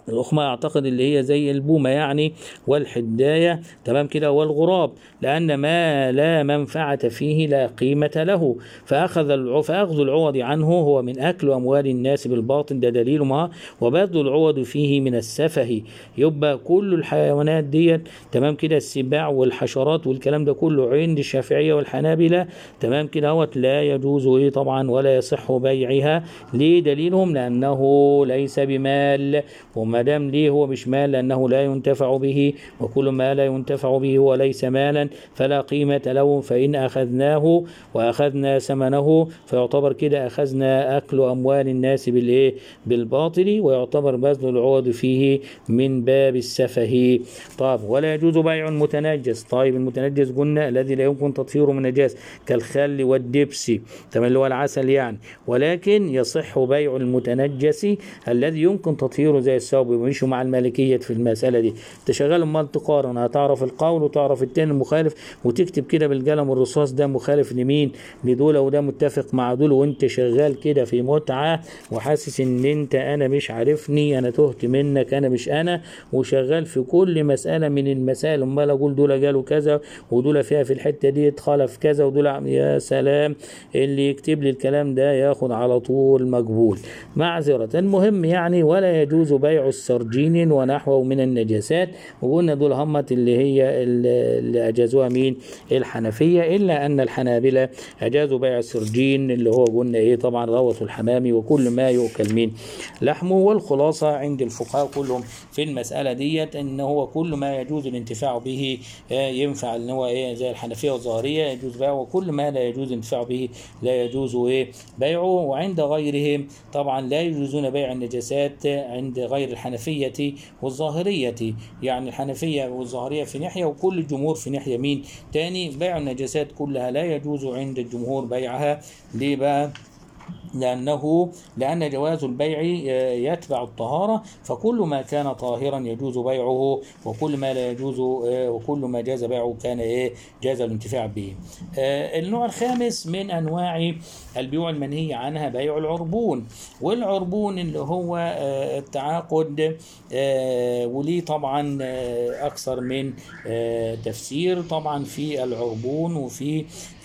Speaker 1: الأخمة أعتقد اللي هي زي البومة يعني، والحداية تمام كده، والغراب، لأن ما لا منفعة فيه لا قيمة له، فأخذ الع... فأخذ العوض عنه هو من أكل أموال الناس بالباطل، ده دليل ما، وبذل العوض فيه من السفه. يبقى كل الحيوانات ديت تمام كده، السباع والحشرات والكلام ده كله عند الشافعية والحنابلة تمام كده هوت لا يجوز إيه طبعا ولا يصح بيعها. ليه دليلهم؟ لأنه ليس بمال، وما دام ليه هو مش مال لأنه لا ينتفع به، وكل ما لا ينتفع به هو ليس مالا فلا قيمة له. فإن أخذناه وأخذنا ثمنه فيعتبر كده أخذنا أكل أموال الناس بالإيه؟ بالباطل، ويعتبر بذل العوض فيه من باب السفه. طيب ولا يجوز بيع المتنجس. طيب المتنجس قلنا الذي لا يمكن تطهيره من نجاس كالخل والدبس تمام اللي هو العسل يعني، ولكن يصح بيع المتنجس الذي يمكن تطهيره زي الثوب. ومشوا مع المالكية في المسألة دي. تشغل امال تقارن، هتعرف القول وتعرف التاني المخالف، وتكتب كده بالقلم الرصاص ده مخالف لمين لدول وده متفق مع دول، وانت شغال كده في متعة وحاسس ان انت انا مش عارفني، انا تهت منك، انا مش انا، وشغال في كل مسألة من المسائل امال اقول دول قالوا كذا ودول فيها في الحتة دي اتخالف كذا ودول. يا سلام، اللي يكتب لي الكلام ده ياخد على طول مقبول معذرة. المهم يعني ولا يجوز بيع السرجين ونحوه من النجاسات، وقلنا دول همت اللي هي اللي أجازوها مين؟ الحنفية، إلا أن الحنابلة أجازوا بيع السرجين اللي هو قلنا إيه طبعا روث الحمام وكل ما يؤكل من لحمه. والخلاصة عند الفقهاء كلهم في المسألة ديت إن هو كل ما يجوز الانتفاع به ينفع، إن هو إيه زي الحنفية والظاهرية يجوز بيعه، وكل ما لا يجوز الانتفاع به لا يجوز إيه بيعه. وعند غيرهم طبعا لا يجوزون بيع النجاسات عند غير الحنفية والظاهرية، يعني الحنفية والظاهرية في ناحية وكل الجمهور في ناحية مين تاني. بيع النجاسات كلها لا يجوز عند الجمهور بيعها. ليه بقى؟ لأنه لأن جواز البيع يتبع الطهارة، فكل ما كان طاهرا يجوز بيعه، وكل ما لا يجوز وكل ما جاز بيعه كان إيه جاز الانتفاع به. النوع الخامس من أنواع البيوع المنهي عنها بيع العربون. والعربون اللي هو التعاقد، وليه طبعا أكثر من تفسير طبعا في العربون وفي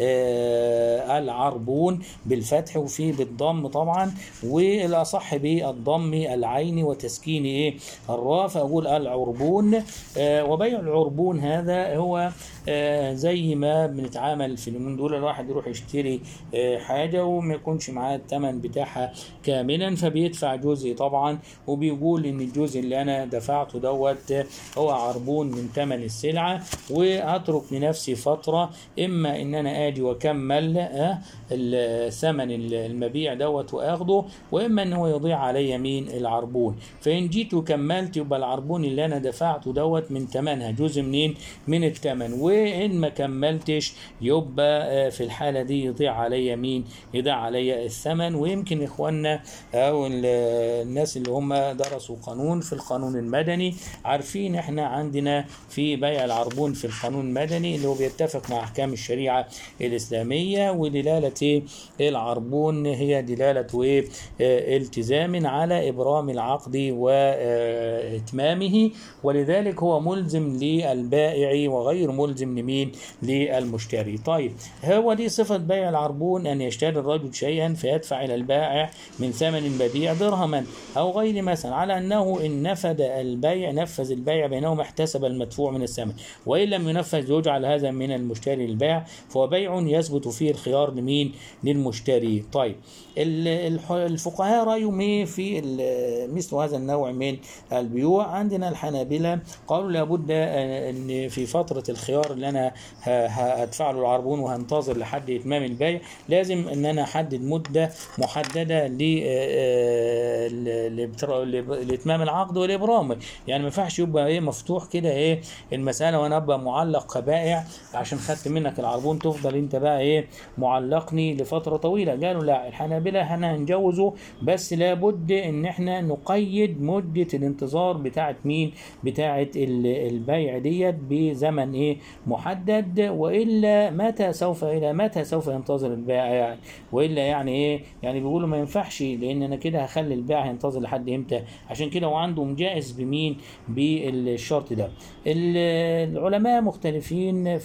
Speaker 1: العربون بالفتح وفي بالضم طبعا، والأصح بالضم العين وتسكين ايه الراء، فأقول العربون. آه وبيع العربون هذا هو آه زي ما بنتعامل في اليومين دول، الواحد يروح يشتري آه حاجة وما يكونش معاه الثمن بتاعها كاملا، فبيدفع جزء طبعا، وبيقول ان الجزء اللي انا دفعته دوت هو عربون من ثمن السلعة، واترك لنفسي فترة اما ان انا اجي واكمل آه الثمن المبيع دوت واخده، واما ان هو يضيع علي مين العربون. فان جيت وكملت يبقى العربون اللي انا دفعته دوت من ثمنها جزء منين من الثمن، وان ما كملتش يبقى في الحاله دي يضيع علي مين يضيع علي الثمن. ويمكن اخواننا او الناس اللي هم درسوا قانون في القانون المدني عارفين احنا عندنا في بيع العربون في القانون المدني اللي هو بيتفق مع احكام الشريعه الاسلاميه، ودلاله العربون هي دلالة إيه؟ التزام على إبرام العقد وإتمامه، ولذلك هو ملزم للبائع وغير ملزم لمين للمشتري. طيب هو دي صفة بيع العربون، أن يشتري الرجل شيئا فيدفع إلى البائع من ثمن المبيع درهما أو غير مثلا، على أنه إن نفذ البيع نفذ البيع بينهما احتسب المدفوع من الثمن، وإن لم ينفذ يجعل هذا من المشتري للبائع، فهو بيع يثبت فيه الخيار لمين للمشتري. طيب الفقهاء رأيهم ايه في مثل هذا النوع من البيوع؟ عندنا الحنابلة قالوا لابد ان في فترة الخيار اللي انا هدفع له العربون وهنتظر لحد اتمام البيع لازم ان انا احدد مدة محددة لاتمام العقد والابرام، يعني ما ينفعش يبقى ايه مفتوح كده ايه المسألة وانا ابقى معلق كبائع عشان خدت منك العربون تفضل انت بقى ايه معلقني لفترة طويلة. قالوا لا، الحنابلة الحنابلة احنا هنجوزه، بس لابد ان احنا نقيد مدة الانتظار بتاعت مين؟ بتاعت البيع ديت بزمن ايه محدد، والا متى سوف الى متى سوف ينتظر البائع يعني؟ والا يعني ايه؟ يعني بيقولوا ما ينفعش، لان انا كده هخلي البائع ينتظر لحد امتى؟ عشان كده هو عنده مجائز بمين؟ بالشرط ده. العلماء مختلفين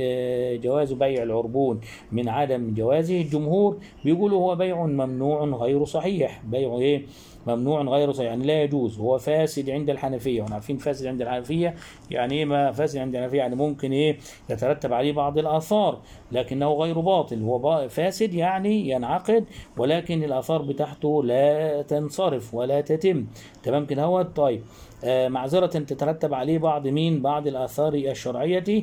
Speaker 1: في جواز بيع العربون من عدم جوازه. الجمهور بيقولوا هو بيع ممنوع غير صحيح. بيع ايه؟ ممنوع غير صحيح، يعني لا يجوز، هو فاسد عند الحنفيه. واحنا عارفين فاسد عند الحنفيه يعني ايه؟ ما فاسد عند الحنفيه يعني ممكن ايه؟ يترتب عليه بعض الاثار، لكنه غير باطل. هو فاسد يعني ينعقد، ولكن الاثار بتاعته لا تنصرف ولا تتم. تمام كده هو. طيب آه معذرة تترتب عليه بعض مين؟ بعض الآثار الشرعية،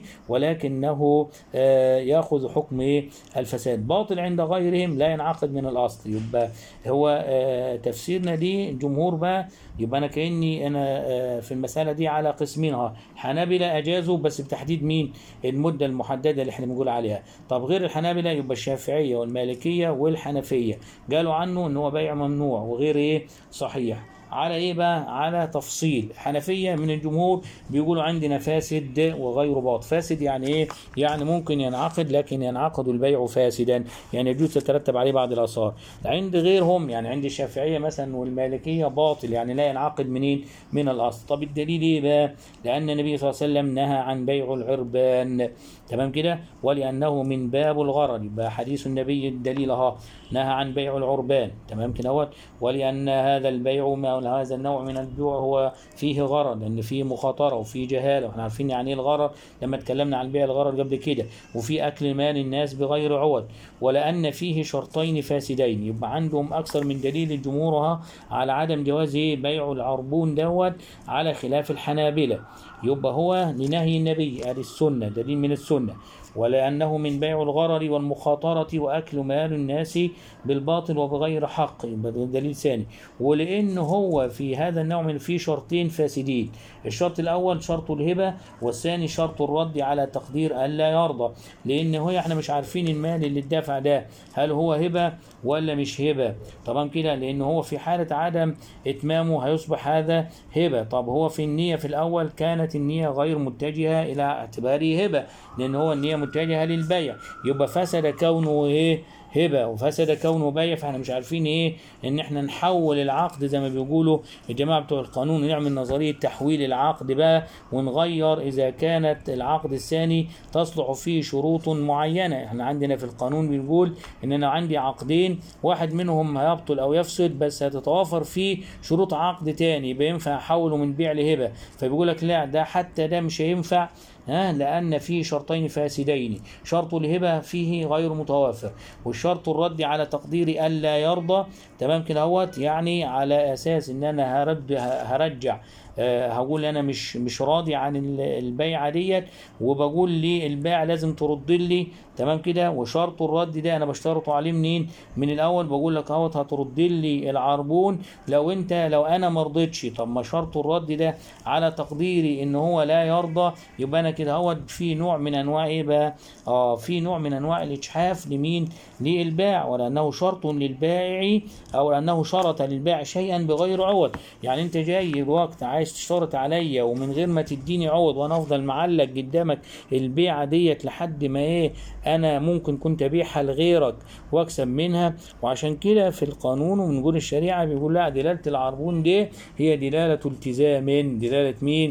Speaker 1: ولكنه آه يأخذ حكم إيه؟ الفساد. باطل عند غيرهم لا ينعقد من الأصل. يبقى هو آه تفسيرنا دي الجمهور بقى، يبقى أنا كأني أنا آه في المسألة دي على قسمينها. حنابلة أجازوا بس بتحديد مين؟ المدة المحددة اللي احنا بنقول عليها. طب غير الحنابلة يبقى الشافعية والمالكية والحنفية قالوا عنه إن هو بيع ممنوع وغير إيه؟ صحيح. على ايه بقى؟ على تفصيل. حنفيه من الجمهور بيقولوا عندنا فاسد وغير باطل. فاسد يعني ايه؟ يعني ممكن ينعقد لكن ينعقد البيع فاسدا، يعني يجوز تترتب عليه بعض الاثار. عند غيرهم يعني عند الشافعيه مثلا والمالكيه باطل، يعني لا ينعقد منين؟ من الاصل. طب الدليل ايه بقى؟ لان النبي صلى الله عليه وسلم نهى عن بيع العربان. تمام كده. ولانه من باب الغرر، يبقى حديث النبي الدليل اهو، نهى عن بيع العربان. تمام كده. ولان هذا البيع هذا النوع من البيوع هو فيه غرر، لان فيه مخاطره وفيه جهاله، واحنا عارفين يعني ايه الغرر لما اتكلمنا عن بيع الغرر قبل كده، وفي اكل مال الناس بغير عوض، ولان فيه شرطين فاسدين. يبقى عندهم اكثر من دليل الجمهور على عدم جواز بيع العربون دوت على خلاف الحنابلة. يبقى هو لنهي النبي ادي السنه، دليل من السنه. ولأنه من بيع الغرر والمخاطرة وأكل مال الناس بالباطل وبغير حق، يبقى دليل ثاني. ولأنه هو في هذا النوع من فيه شرطين فاسدين. الشرط الأول شرط الهبة، والثاني شرط الرد على تقدير ألا يرضى. لأن هو احنا مش عارفين المال اللي اتدفع ده هل هو هبة ولا مش هبة. طبعا كده، لأن هو في حالة عدم إتمامه هيصبح هذا هبة. طب هو في النية في الأول كانت النية غير متجهة إلى اعتباره هبة، لأن هو النية متجهة للبيع، يبقى فسد كونه ايه؟ هبه، وفسد كونه بيع. فاحنا مش عارفين ايه؟ ان احنا نحول العقد زي ما بيقولوا الجماعه بتوع القانون، نعمل نظريه تحويل العقد بقى ونغير اذا كانت العقد الثاني تصلح فيه شروط معينه. احنا عندنا في القانون بنقول ان انا عندي عقدين، واحد منهم هيبطل او يفسد بس هتتوافر فيه شروط عقد تاني، يبقى ينفع احوله من بيع لهبه. فبيقول لك لا، ده حتى ده مش هينفع، ها، لأن فيه شرطين فاسدين. شرط الهبة فيه غير متوافر، والشرط الرد على تقدير ألا يرضى. تمام كده اهوت، يعني على أساس إن أنا هرد هرجع أه هقول أنا مش مش راضي عن البيعة ديت، وبقول لي البائع لازم ترد لي. تمام كده. وشرط الرد ده أنا بشترطه عليه منين؟ من الأول بقول لك اهوت هترد لي العربون لو أنت لو أنا ما رضيتش. طب ما شرط الرد ده على تقديري إن هو لا يرضى، يبقى أنا كده هو في نوع من انواع ايه بقى؟ اه في نوع من انواع الاجحاف لمين؟ للبائع. ولانه شرط للبائع، او انه شرط للبائع شيئا بغير عوض. يعني انت جاي الوقت عايز تشترط عليا ومن غير ما تديني عوض، وانا افضل معلق قدامك البيعه ديت لحد ما ايه؟ انا ممكن كنت ابيعها لغيرك واكسب منها. وعشان كده في القانون وبنقول الشريعه بيقول لا، دلاله العربون دي هي دلاله التزام. دلاله مين؟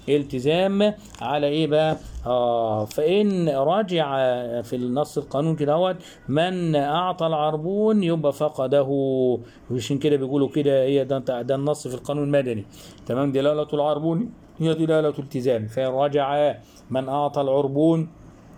Speaker 1: التزام على ايه بقى؟ اه فان راجع في النص القانون كده اهوت من اعطى العربون يبقى فقده. وعشان كده بيقولوا كده هي ده, ده النص في القانون المدني. تمام. دلاله العربون هي دلاله التزام. فان رجع من اعطى العربون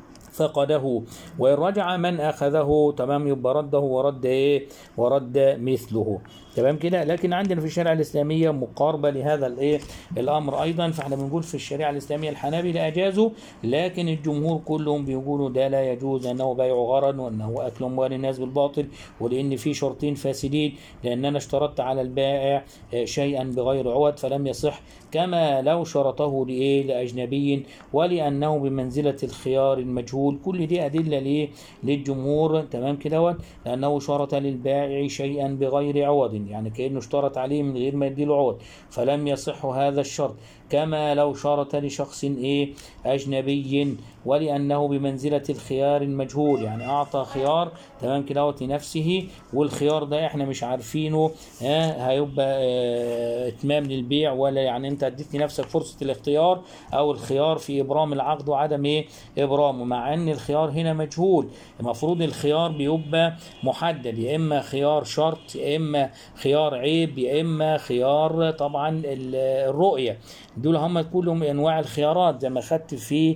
Speaker 1: فقده، وإن رجع من أخذه تمام يبقى رده ورد إيه؟ ورد مثله. تمام كده. لكن عندنا في الشريعه الاسلاميه مقاربه لهذا الايه الامر ايضا. فاحنا بنقول في الشريعه الاسلاميه الحنابلة اجازوا، لكن الجمهور كلهم بيقولوا ده لا يجوز، انه بيع غرض وانه اكل اموال الناس بالباطل، ولان في شرطين فاسدين، لان انا اشترطت على البائع شيئا بغير عوض فلم يصح، كما لو شرطه لايه لاجنبي، ولانه بمنزله الخيار المجهول. كل دي ادله ليه للجمهور. تمام كده، لانه شرط للبائع شيئا بغير عوض، يعني كانه اشترط عليه من غير ما يديله عوض فلم يصح هذا الشرط، كما لو شرط لشخص ايه اجنبي، ولانه بمنزله الخيار المجهول، يعني اعطى خيار تمام كده لنفسه، والخيار ده احنا مش عارفينه ها هيبقى اه اتمام للبيع ولا، يعني انت اديت لنفسك فرصه الاختيار او الخيار في ابرام العقد وعدم ايه ابرامه، مع ان الخيار هنا مجهول. المفروض الخيار بيبقى محدد، يا اما خيار شرط، يا اما خيار عيب، يا اما خيار طبعا الرؤيه. دول هم كلهم انواع الخيارات زي ما خدت في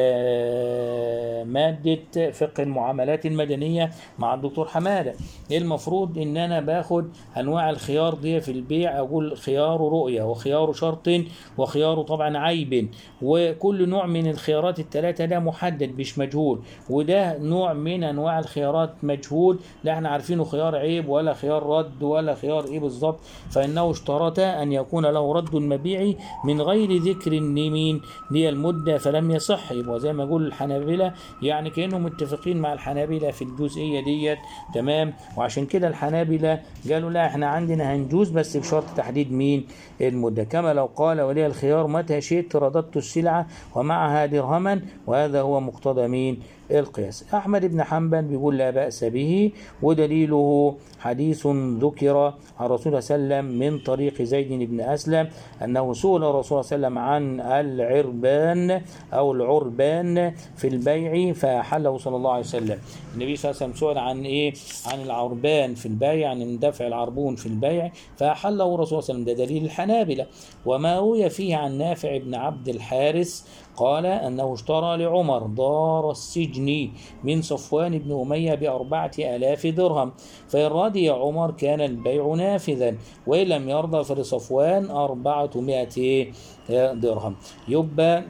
Speaker 1: ماده فقه المعاملات المدنيه مع الدكتور حماده. المفروض ان انا باخد انواع الخيار دي في البيع، اقول خيار رؤيه وخيار شرط وخيار طبعا عيب، وكل نوع من الخيارات الثلاثه ده محدد مش مجهول، وده نوع من انواع الخيارات مجهول لا احنا عارفينه خيار عيب ولا خيار رد ولا خيار ايه بالظبط، فانه اشترط ان يكون له رد المبيع من غير ذكر لمين للمده فلم يصح. يبقى زي ما يقول الحنابلة، يعني كانهم متفقين مع الحنابلة في الجزئيه ديت. تمام. وعشان كده الحنابلة قالوا لا احنا عندنا هنجوز بس بشرط تحديد مين المده، كما لو قال ولي الخيار متى شئت رددت السلعه ومعها درهما، وهذا هو مقتضى مين القياس. أحمد بن حنبل بيقول لا بأس به، ودليله حديث ذكر عن رسول صلى الله عليه وسلم من طريق زيد بن أسلم أنه سئل الرسول صلى الله عليه وسلم عن العربان أو العربان في البيع فأحله صلى الله عليه وسلم. النبي صلى الله عليه وسلم سئل عن إيه عن العربان في البيع، يعني من دفع العربون في البيع، فأحله الرسول صلى الله عليه وسلم. ده دليل الحنابلة. وما روي فيه عن نافع بن عبد الحارث قال أنه اشترى لعمر دار السجن من صفوان بن أمية بأربعة آلاف درهم، فإن رضي عمر كان البيع نافذا، وإن لم يرضى فلصفوان أربعمائة درهم. يبقى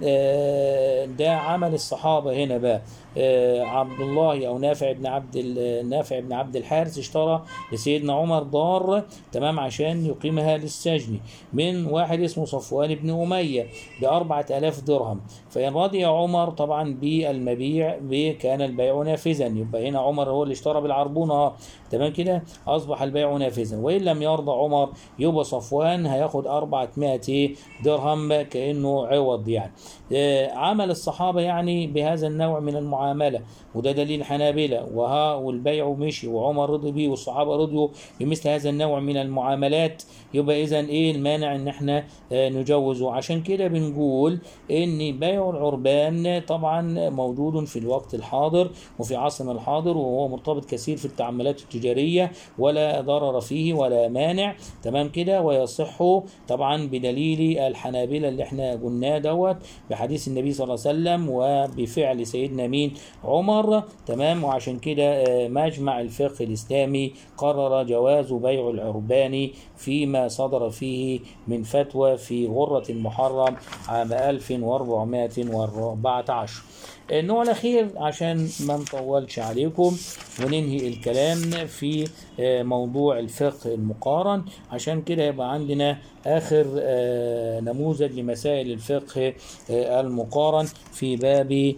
Speaker 1: ده عمل الصحابة هنا بقى. عبد الله او نافع بن عبد نافع بن عبد الحارث اشترى لسيدنا عمر دار تمام عشان يقيمها للسجن من واحد اسمه صفوان بن أمية بأربعة آلاف درهم، فإن رضي عمر طبعا بالمبيع كان البيع نافذا. يبقى هنا عمر هو اللي اشترى بالعربون تمام كده، أصبح البيع نافذا. وإن لم يرضى عمر يبقى صفوان هياخد أربعمائة درهم كأنه عوض. يعني عمل الصحابة يعني بهذا النوع من المعاملة، وده دليل حنابلة. وها والبيع مشي وعمر رضي به والصحابة رضيوا بمثل هذا النوع من المعاملات، يبقى إذن إيه المانع إن إحنا نجوزه؟ عشان كده بنقول إن بيع العربان طبعا موجود في الوقت الحاضر وفي عصرنا الحاضر، وهو مرتبط كثير في التعاملات التجارية ولا ضرر فيه ولا مانع تمام كده، ويصح طبعا بدليل الحنابلة اللي احنا قلناه دوت بحديث النبي صلى الله عليه وسلم وبفعل سيدنا مين عمر تمام. وعشان كده مجمع الفقه الإسلامي قرر جواز بيع العربان فيما صدر فيه من فتوى في غرة المحرم عام ألف وأربعمائة وأربعة عشر. النوع الأخير عشان ما نطولش عليكم وننهي الكلام في موضوع الفقه المقارن، عشان كده يبقى عندنا آخر نموذج لمسائل الفقه المقارن في باب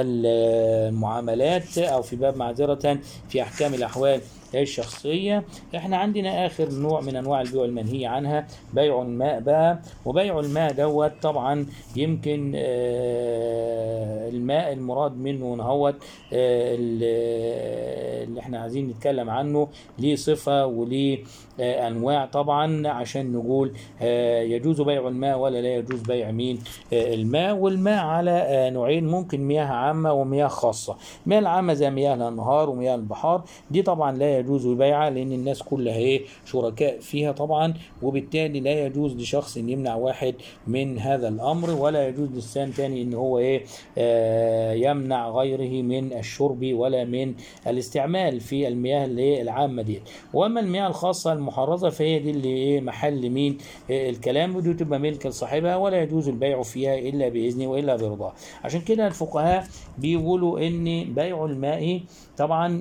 Speaker 1: المعاملات أو في باب معذرة في أحكام الأحوال الشخصية. احنا عندنا اخر نوع من انواع البيوع المنهي عنها بيع الماء بقى. وبيع الماء دوت طبعا يمكن آه الماء المراد منه نهوت آه اللي احنا عايزين نتكلم عنه ليه صفة وليه آه انواع طبعا عشان نقول آه يجوز بيع الماء ولا لا يجوز بيع مين آه الماء. والماء على آه نوعين، ممكن مياه عامة ومياه خاصة. مياه العامة زي مياه الانهار ومياه البحار، دي طبعا لا يجوز بيعها لأن الناس كلها ايه شركاء فيها طبعا، وبالتالي لا يجوز لشخص ان يمنع واحد من هذا الامر، ولا يجوز للسان تاني ان هو ايه آه يمنع غيره من الشرب ولا من الاستعمال في المياه اللي العامه دي. واما المياه الخاصه المحرزه فهي دي اللي ايه محل مين إيه الكلام، ودي تبقى ملك لصاحبها ولا يجوز البيع فيها الا باذنه والا برضاه. عشان كده الفقهاء بيقولوا ان بيع الماء طبعا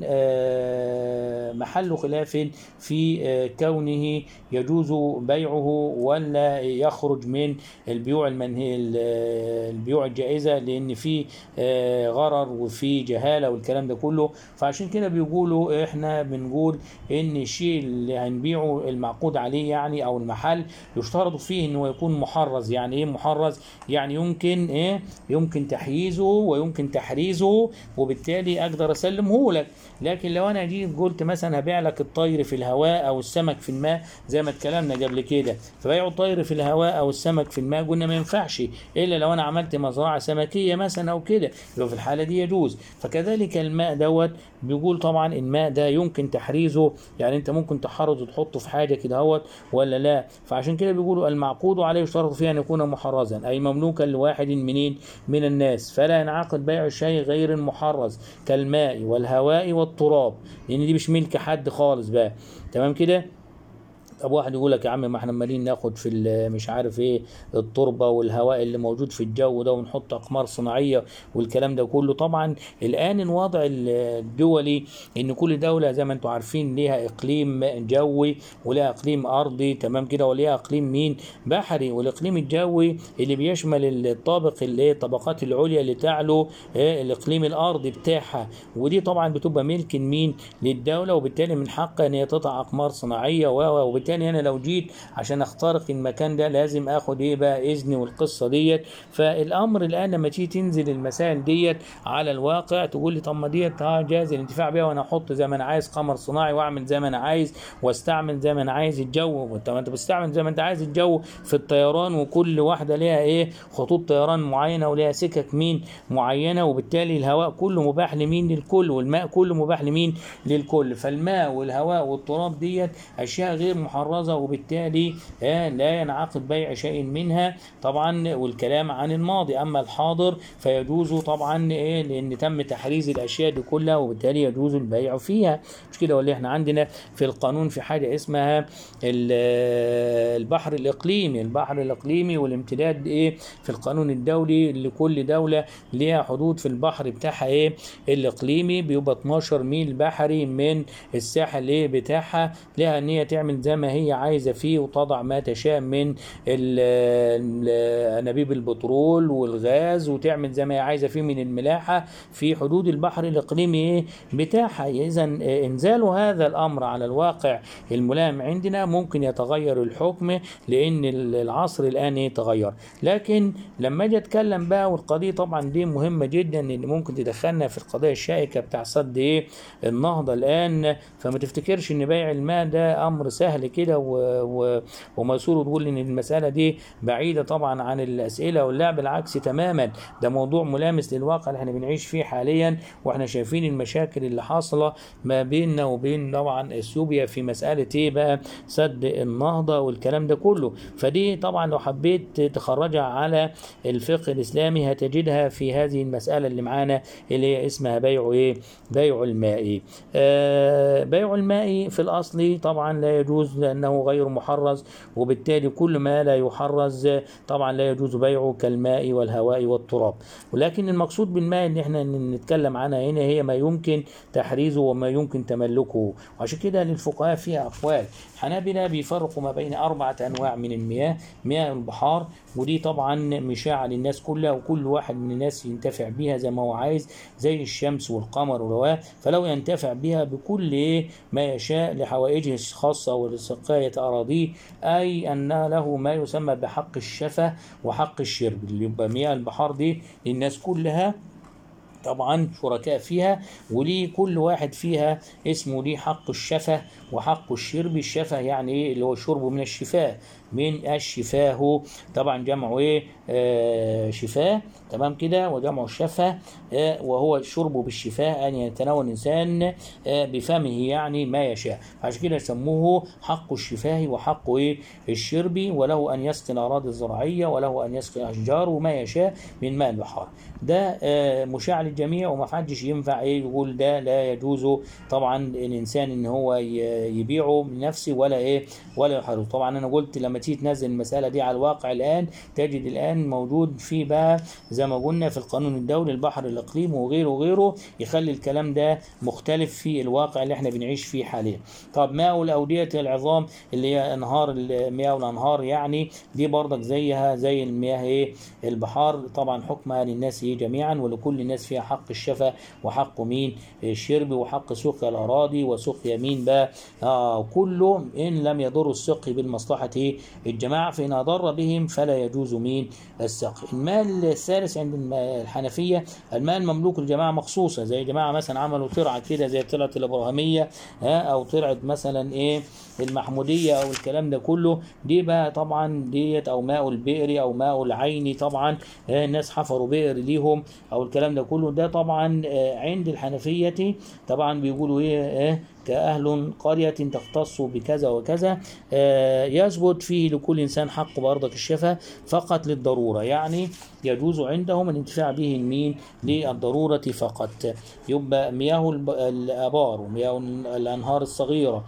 Speaker 1: محل خلاف في كونه يجوز بيعه ولا يخرج من البيوع المنهي البيوع الجائزه، لان في غرر وفي جهاله والكلام ده كله. فعشان كده بيقولوا احنا بنقول ان الشيء اللي هنبيعه المعقود عليه يعني او المحل يشترط فيه انه يكون محرز. يعني ايه محرز؟ يعني يمكن ايه يمكن تحييزه ويمكن تحريزه، وبالتالي اقدر اسلمه لك. لكن لو انا جيت قلت مثلا هبيع لك الطير في الهواء او السمك في الماء زي ما اتكلمنا قبل كده، فبيع الطير في الهواء او السمك في الماء قلنا ما ينفعش الا لو انا عملت مزرعه سمكيه مثلا او كده، يبقى في الحاله دي يجوز. فكذلك الماء دوت بيقول طبعا الماء ده يمكن تحريزه، يعني انت ممكن تحرز وتحطه في حاجه كده اهوت ولا لا. فعشان كده بيقولوا المعقود عليه يشترط فيه ان يكون محرزا اي مملوكا لواحد منين من الناس، فلا ينعقد بيع الشيء غير المحرز كالماء والهواء والتراب، لان دي مش ملك حد خالص بقى. تمام كده؟ طب واحد يقول لك يا عم ما احنا عمالين ناخد في مش عارف ايه التربه والهواء اللي موجود في الجو ده ونحط اقمار صناعيه والكلام ده كله. طبعا الان الوضع الدولي ان كل دوله زي ما انتم عارفين ليها اقليم جوي وليها اقليم ارضي، تمام كده، وليها اقليم مين بحري. والاقليم الجوي اللي بيشمل الطابق اللي الطبقات العليا اللي تعلو ايه الاقليم الارضي بتاعها، ودي طبعا بتبقى ملك مين للدوله، وبالتالي من حقها ان هي تقطع اقمار صناعيه وبالتالي انا لو جيت عشان اخترق المكان ده لازم اخد ايه بقى اذن والقصه ديت. فالامر الان لما تيجي تنزل المسائل ديت على الواقع تقول لي طب ما ديت اه جاز الانتفاع بيها وانا احط زي ما انا عايز قمر صناعي واعمل زي ما انا عايز واستعمل زي ما انا عايز الجو. وانت ما انت بتستعمل زي ما انت عايز الجو في الطيران، وكل واحده ليها ايه خطوط طيران معينه وليها سكك مين معينه، وبالتالي الهواء كله مباح لمين للكل، والماء كله مباح لمين للكل. فالماء والهواء والتراب ديت اشياء غير محرمه، وبالتالي لا ينعقد بيع شيء منها طبعا، والكلام عن الماضي. اما الحاضر فيجوز طبعا ايه لان تم تحريز الاشياء دي كلها، وبالتالي يجوز البيع فيها. مش كده ولا؟ احنا عندنا في القانون في حاجه اسمها البحر الاقليمي، البحر الاقليمي والامتداد ايه في القانون الدولي لكل دوله ليها حدود في البحر بتاعها ايه الاقليمي، بيبقى اتناشر ميل بحري من الساحل ايه بتاعها، لها ان هي تعمل زي ما هي عايزه فيه وتضع ما تشاء من انابيب البترول والغاز، وتعمل زي ما هي عايزه فيه من الملاحه في حدود البحر الاقليمي ايه بتاعها. اذا انزال هذا الامر على الواقع الملائم عندنا ممكن يتغير الحكم لان العصر الان يتغير. لكن لما اجي اتكلم بقى، والقضيه طبعا دي مهمه جدا ان ممكن تدخلنا في القضايا الشائكه بتاع سد ايه النهضه الان، فما تفتكرش ان بيع الماء ده امر سهل كده وميسور تقول ان المساله دي بعيده طبعا عن الاسئله واللعب، العكس تماما، ده موضوع ملامس للواقع اللي احنا بنعيش فيه حاليا، واحنا شايفين المشاكل اللي حاصله ما بيننا وبين طبعا اثيوبيا في مساله ايه بقى سد النهضه والكلام ده كله. فدي طبعا لو حبيت تخرجها على الفقه الاسلامي هتجدها في هذه المساله اللي معانا اللي هي اسمها بيع ايه بيع الماء. آه بيع الماء في الاصل طبعا لا يجوز لانه غير محرز، وبالتالي كل ما لا يحرز طبعا لا يجوز بيعه كالماء والهواء والتراب. ولكن المقصود بالماء اللي احنا نتكلم عنها هنا هي ما يمكن تحريزه وما يمكن تملكه، وعشان كده للفقهاء فيها اقوال. حنابلة بيفرقوا ما بين اربعه انواع من المياه، مياه البحار ودي طبعا مشاعة للناس كلها وكل واحد من الناس ينتفع بيها زي ما هو عايز، زي الشمس والقمر والهواء، فلو ينتفع بها بكل ما يشاء لحوائجه الخاصة ولسقاية أراضيه، أي أن له ما يسمى بحق الشفة وحق الشرب، اللي يبقى مياه البحار دي للناس كلها طبعا شركاء فيها، وليه كل واحد فيها اسمه ليه حق الشفة وحق الشرب. الشفة يعني ايه؟ اللي هو شربه من الشفاه، من الشفاه طبعا جمعه ايه؟ آه شفاه، تمام كده، وجمعه الشفة آه وهو شربه بالشفاه، ان يتناول الانسان آه بفمه يعني ما يشاء، عشان كده يسموه حق الشفاه وحق ايه؟ الشرب. وله ان يسقي الاراضي الزراعيه، وله ان يسقي اشجار وما يشاء من ماء البحار. ده آه مشاع للجميع، وما حدش ينفع ايه يقول ده لا يجوز طبعا الانسان ان هو يبيعه بنفسه ولا ايه ولا يحرره. طبعا انا قلت لما تيجي تنزل المساله دي على الواقع الان تجد الان موجود في بقى زي ما قلنا في القانون الدولي البحر الاقليمي وغيره وغيره، يخلي الكلام ده مختلف في الواقع اللي احنا بنعيش فيه حاليا. طب ماء الاوديه العظام اللي هي انهار المياه والانهار، يعني دي برضك زيها زي المياه ايه؟ البحار. طبعا حكمها للناس ايه جميعا، ولكل الناس فيها حق الشفا وحق مين؟ الشرب، وحق سقيا الاراضي وسقيا مين بقى؟ آه كله ان لم يضر السقي بالمصلحه الجماعه، فان اضر بهم فلا يجوز مين؟ السقي. الماء الثالث عند الحنفيه الماء المملوك للجماعه مخصوصه، زي جماعه مثلا عملوا ترعه كده زي ترعه الابراهيميه ها، او ترعه مثلا ايه المحموديه او الكلام ده كله، دي بقى طبعا ديت او ماء البئر او ماء العين، طبعا الناس حفروا بئر ليهم او الكلام ده كله، ده طبعا عند الحنفيه طبعا بيقولوا ايه كأهل قرية تختص بكذا وكذا، يثبت فيه لكل إنسان حق بأرضك الشفا فقط للضرورة، يعني يجوز عندهم الانتفاع به المين؟ للضرورة فقط. يبقى مياه الآبار ومياه الأنهار الصغيرة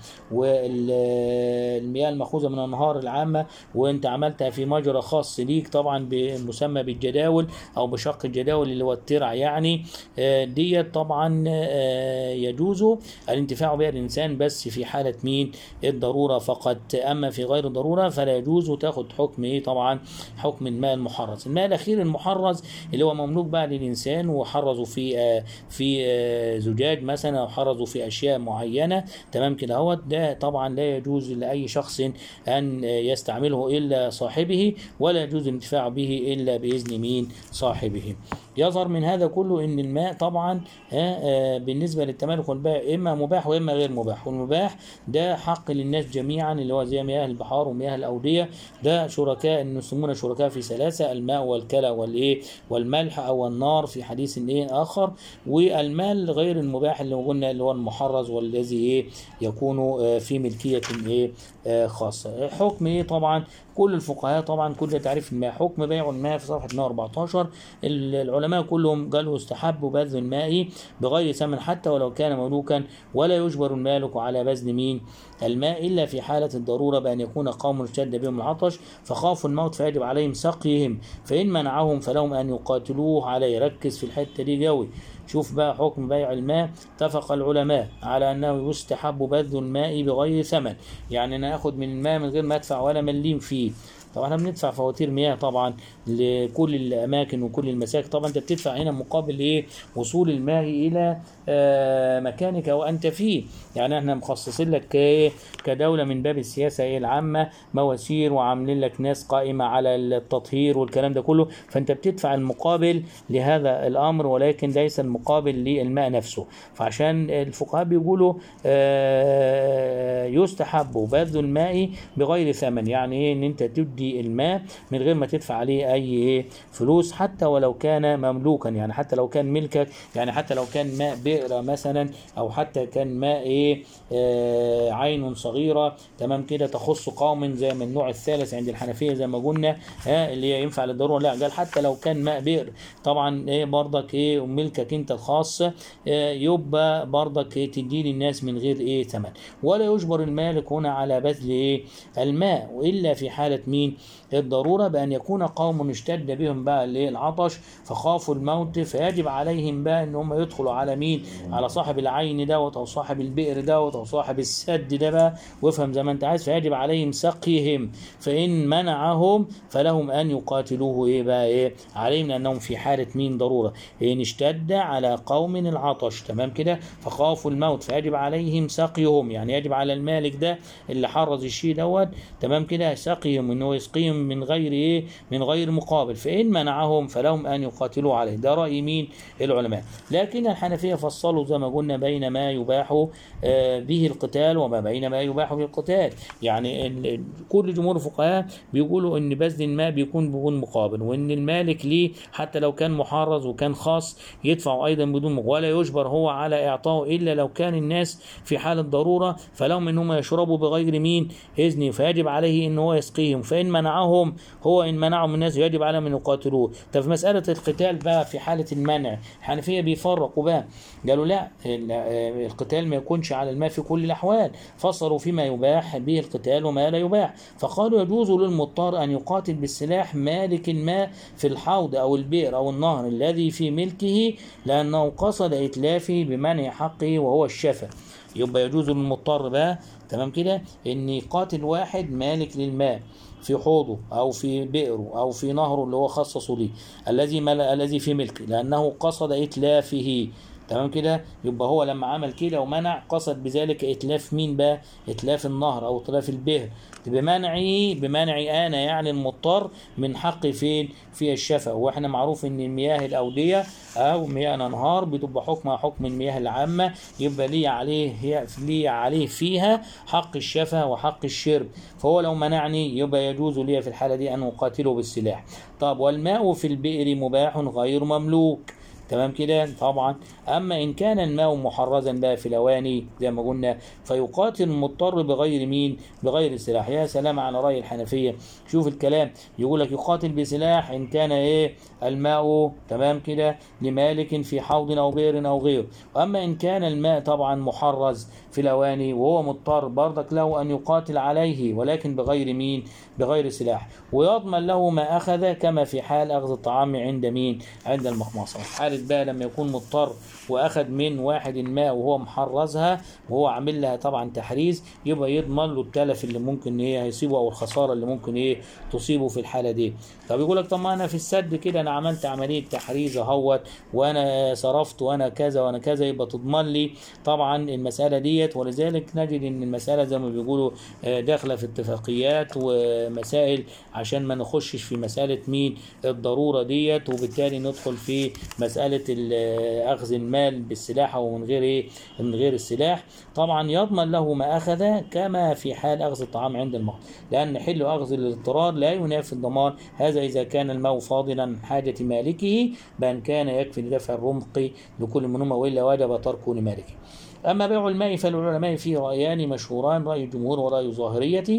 Speaker 1: والمياه المأخوذة من الأنهار العامة وانت عملتها في مجرى خاص ليك طبعا بمسمى بالجداول أو بشق الجداول اللي هو الترع، يعني ديت طبعا يجوز الانتفاع بها الإنسان بس في حالة مين؟ الضرورة فقط. أما في غير الضرورة فلا يجوز، وتاخد حكم إيه؟ طبعا حكم الماء المحرز. الماء الأخير المحرز اللي هو مملوك بقى للإنسان وحرزوا في آه في آه زجاج مثلا أو حرزوا في أشياء معينة، تمام كده اهوت، ده طبعا لا يجوز لأي شخص أن يستعمله إلا صاحبه، ولا يجوز الانتفاع به إلا بإذن مين؟ صاحبه. يظهر من هذا كله ان الماء طبعا بالنسبه للتمالك والبيع اما مباح واما غير مباح، والمباح ده حق للناس جميعا اللي هو زي مياه البحار ومياه الاوديه، ده شركاء يسمون شركاء في ثلاثه: الماء والكلى والايه والملح او النار في حديث ايه اخر، والمال غير المباح اللي قلنا اللي هو المحرز والذي ايه يكون في ملكيه ايه خاصه. حكم ايه؟ طبعا كل الفقهاء طبعا كل تعريف الماء حكم بيع الماء في صفحه مئة وأربعتاشر. العلماء كلهم قالوا يستحب بذل الماء بغير ثمن حتى ولو كان مملوكا، ولا يجبر المالك على بذل مين؟ الماء إلا في حالة الضرورة بأن يكون قوم اشتد بهم العطش فخافوا الموت فيجب عليهم سقيهم، فإن منعهم فلهم أن يقاتلوه عليه. ركز في الحتة دي قوي. شوف بقى حكم بيع الماء. اتفق العلماء على أنه يستحب بذل الماء بغير ثمن، يعني أنا أخذ من الماء من غير ما أدفع ولا مليم فيه. طبعا احنا بندفع فواتير مياه طبعا لكل الاماكن وكل المساكن، طبعا انت بتدفع هنا مقابل ايه؟ وصول الماء الى آه مكانك وانت فيه، يعني احنا مخصصين لك ايه كدوله من باب السياسه ايه العامه مواسير، وعاملين لك ناس قائمه على التطهير والكلام ده كله، فانت بتدفع المقابل لهذا الامر ولكن ليس المقابل للماء نفسه. فعشان الفقهاء بيقولوا آه يستحب بذل الماء بغير ثمن، يعني ايه؟ ان انت تدي الماء من غير ما تدفع عليه اي فلوس حتى ولو كان مملوكا، يعني حتى لو كان ملكك، يعني حتى لو كان ماء بئر مثلا او حتى كان ماء ايه آه عين صغيره، تمام كده، تخص قوم زي من النوع الثالث عند الحنفيه زي ما قلنا ها اللي هي ينفع للضروره، لا قال حتى لو كان ماء بئر طبعا ايه برضك ايه ملكك انت الخاص آه يبقى برضك إيه تدي للناس من غير ايه ثمن، ولا يجبر المالك هنا على بذل ايه الماء والا في حاله مين؟ الضرورة بأن يكون قوم اشتد بهم بقى العطش فخافوا الموت فيجب عليهم بقى ان هم يدخلوا على مين؟ على صاحب العين دوت او صاحب البئر دوت او صاحب السد ده بقى، وافهم زي ما انت عايز، فيجب عليهم سقيهم، فإن منعهم فلهم أن يقاتلوه ايه بقى ايه عليهم، لأنهم في حالة مين؟ ضرورة. إن اشتد على قوم العطش، تمام كده، فخافوا الموت فيجب عليهم سقيهم، يعني يجب على المالك ده اللي حرز الشيء دوت، تمام كده، سقيهم انه يسقيهم من غير إيه من غير مقابل، فإن منعهم فلهم أن يقاتلوا عليه. ده رأي مين؟ العلماء. لكن الحنفية فصلوا زي ما قلنا بين ما يباح به القتال وما بين ما يباح به القتال. يعني كل جمهور الفقهاء بيقولوا ان بذل الماء بيكون بدون مقابل، وان المالك ليه حتى لو كان محرز وكان خاص يدفع ايضا بدون مقابل، ولا يجبر هو على اعطائه الا لو كان الناس في حاله ضروره، فلهم ان هم يشربوا بغير مين اذن، فيجب عليه ان هو يسقيهم. فان منعهم هو ان منعهم الناس يجب عليهم ان يقاتلوه. طب في مساله القتال بقى في حاله المنع الحنفيه بيفرقوا بقى، قالوا لا القتال ما يكونش على الماء في كل الاحوال، فصلوا فيما يباح به القتال وما لا يباح، فقالوا يجوز للمضطر ان يقاتل بالسلاح مالك الماء في الحوض او البئر او النهر الذي في ملكه، لانه قصد اتلافه بمنع حقه وهو الشفا. يبقى يجوز للمضطر بقى تمام كده ان يقاتل واحد مالك للماء في حوضه او في بئره او في نهره اللي هو خصصه ليه الذي الذي في ملكه، لانه قصد اتلافه. تمام كده. يبقى هو لما عمل كده ومنع قصد بذلك اتلاف مين بقى؟ اتلاف النهر او اتلاف البئر، بمنعي بمنعي انا يعني المضطر من حقي فين؟ في الشفا. واحنا معروف ان المياه الاوديه او مياه الانهار بتبقى حكمها حكم المياه العامه، يبقى لي عليه لي عليه فيها حق الشفا وحق الشرب، فهو لو منعني يبقى يجوز لي في الحاله دي ان اقاتله بالسلاح. طب والماء في البئر مباح غير مملوك. تمام كده طبعا. اما ان كان الماء محرزا بقى في الاواني زي ما قلنا فيقاتل المضطر بغير مين؟ بغير سلاح. يا سلام على راي الحنفيه، شوف الكلام يقول لك يقاتل بسلاح ان كان ايه الماء تمام كده لمالك في حوض او بئر او غيره. واما ان كان الماء طبعا محرز في الاواني وهو مضطر برضك له ان يقاتل عليه ولكن بغير مين؟ بغير سلاح، ويضمن له ما اخذ كما في حال اخذ الطعام عند مين؟ عند المخمصه. حاله بقى لما يكون مضطر واخذ من واحد الماء وهو محرزها وهو عامل لها طبعا تحريز، يبقى يضمن له التلف اللي ممكن ايه هيصيبه او الخساره اللي ممكن ايه تصيبه في الحاله دي. طب يقول لك طب ما انا في السد كده انا عملت عمليه تحريز اهوت وانا صرفت وانا كذا وانا كذا، يبقى تضمن لي طبعا المساله ديت. ولذلك نجد ان المساله زي ما بيقولوا داخله في اتفاقيات ومسائل عشان ما نخشش في مساله مين الضروره ديت، وبالتالي ندخل في مساله اخذ المال بالسلاح او من غير ايه من غير السلاح. طبعا يضمن له ما اخذ كما في حال اخذ الطعام عند الموت، لان حل اخذ الاضطرار لا ينافي الضمان، هذا اذا كان الماء فاضلا عن حاجه مالكه بان كان يكفي لدفع الرمق لكل منهما والا وجب تركه لمالكه. اما بيع الماء فالعلماء فيه رايان مشهوران، راي الجمهور وراي الظاهريه.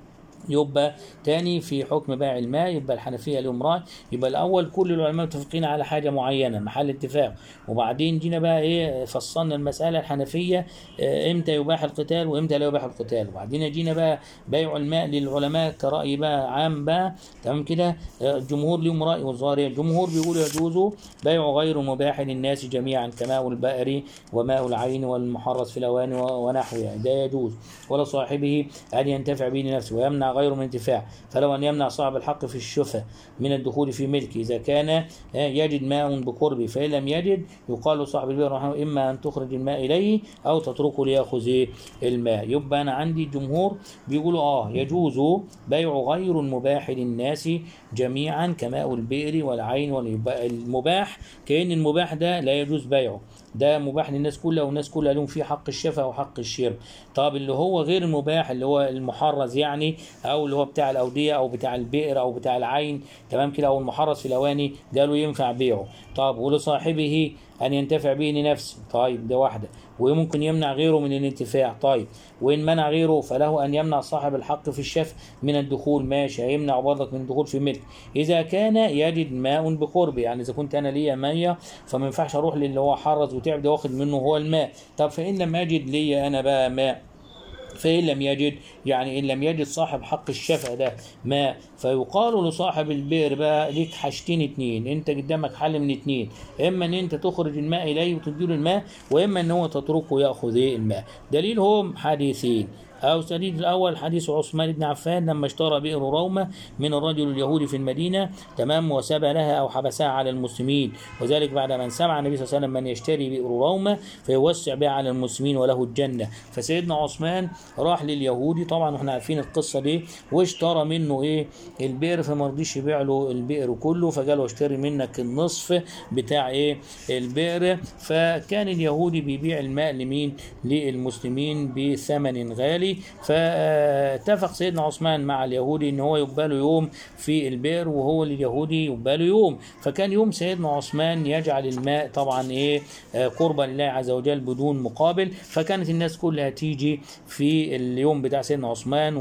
Speaker 1: يبقى تاني في حكم بيع الماء يبقى الحنفيه لهم راي، يبقى الاول كل العلماء متفقين على حاجه معينه محل اتفاق، وبعدين جينا بقى ايه فصلنا المساله الحنفيه اه امتى يباح القتال وامتى لا يباح القتال، وبعدين جينا بقى بيع الماء للعلماء كراي بقى عام بقى تمام كده. اه الجمهور لهم راي والظاهريه. الجمهور بيقول يجوز بيع غير مباح للناس جميعا كماء البئر وماء العين والمحرز في الاواني ونحوها، ده يجوز، ولا صاحبه ان ينتفع به لنفسه ويمنع غير من انتفاع، فلو أن يمنع صاحب الحق في الشفا من الدخول في ملكه إذا كان يجد ماء بقربه، فإن لم يجد يقال صاحب البئر إما أن تخرج الماء إليه أو تتركه ليأخذ الماء. يبقى أنا عندي الجمهور بيقولوا آه يجوز بيع غير المباح للناس جميعا كماء البئر والعين والمباح، كأن المباح ده لا يجوز بيعه، ده مباح للناس كلها والناس كلها لهم فيه حق الشفا وحق الشرب. طب اللي هو غير المباح اللي هو المحرز يعني او اللي هو بتاع الاوديه او بتاع البئر او بتاع العين تمام كده او المحرز في الاواني قالوا ينفع بيعه. طب ولصاحبه ان ينتفع به لنفسه، طيب ده واحده، وممكن يمنع غيره من الانتفاع، طيب وان منع غيره فله ان يمنع صاحب الحق في الشفا من الدخول، ماشي هيمنع برضك من الدخول في الملك اذا كان يجد ماء بقربه، يعني اذا كنت انا ليا ميه فما ينفعش اروح للي هو حرز وتعب ده واخد منه هو الماء. طب فان لم اجد ليا انا بقى ماء، فإن لم يجد يعني إن لم يجد صاحب حق الشفا ده ماء فيقال لصاحب البئر بقى ليك حاجتين اتنين، انت قدامك حل من اتنين، اما ان انت تخرج الماء اليه وتديله الماء، واما ان هو تتركه ياخذ الماء. دليلهم حديثين، أو الدليل الأول حديث عثمان بن عفان لما اشترى بئر رومة من الرجل اليهودي في المدينة، تمام، وسبى لها أو حبسها على المسلمين، وذلك بعد أن سمع النبي صلى الله عليه وسلم من يشتري بئر رومة فيوسع بها على المسلمين وله الجنة. فسيدنا عثمان راح لليهودي، طبعا احنا عارفين القصة دي، واشترى منه ايه البئر، فما رضيش يبيع له البئر كله، فقال له اشتري منك النصف بتاع ايه البئر. فكان اليهودي بيبيع الماء لمين؟ للمسلمين بثمن غالي. فاتفق سيدنا عثمان مع اليهودي ان هو يبقى له يوم في البئر، وهو اليهودي يبقى له يوم. فكان يوم سيدنا عثمان يجعل الماء طبعا ايه قربا لله عز وجل بدون مقابل. فكانت الناس كلها تيجي في اليوم بتاع سيدنا عثمان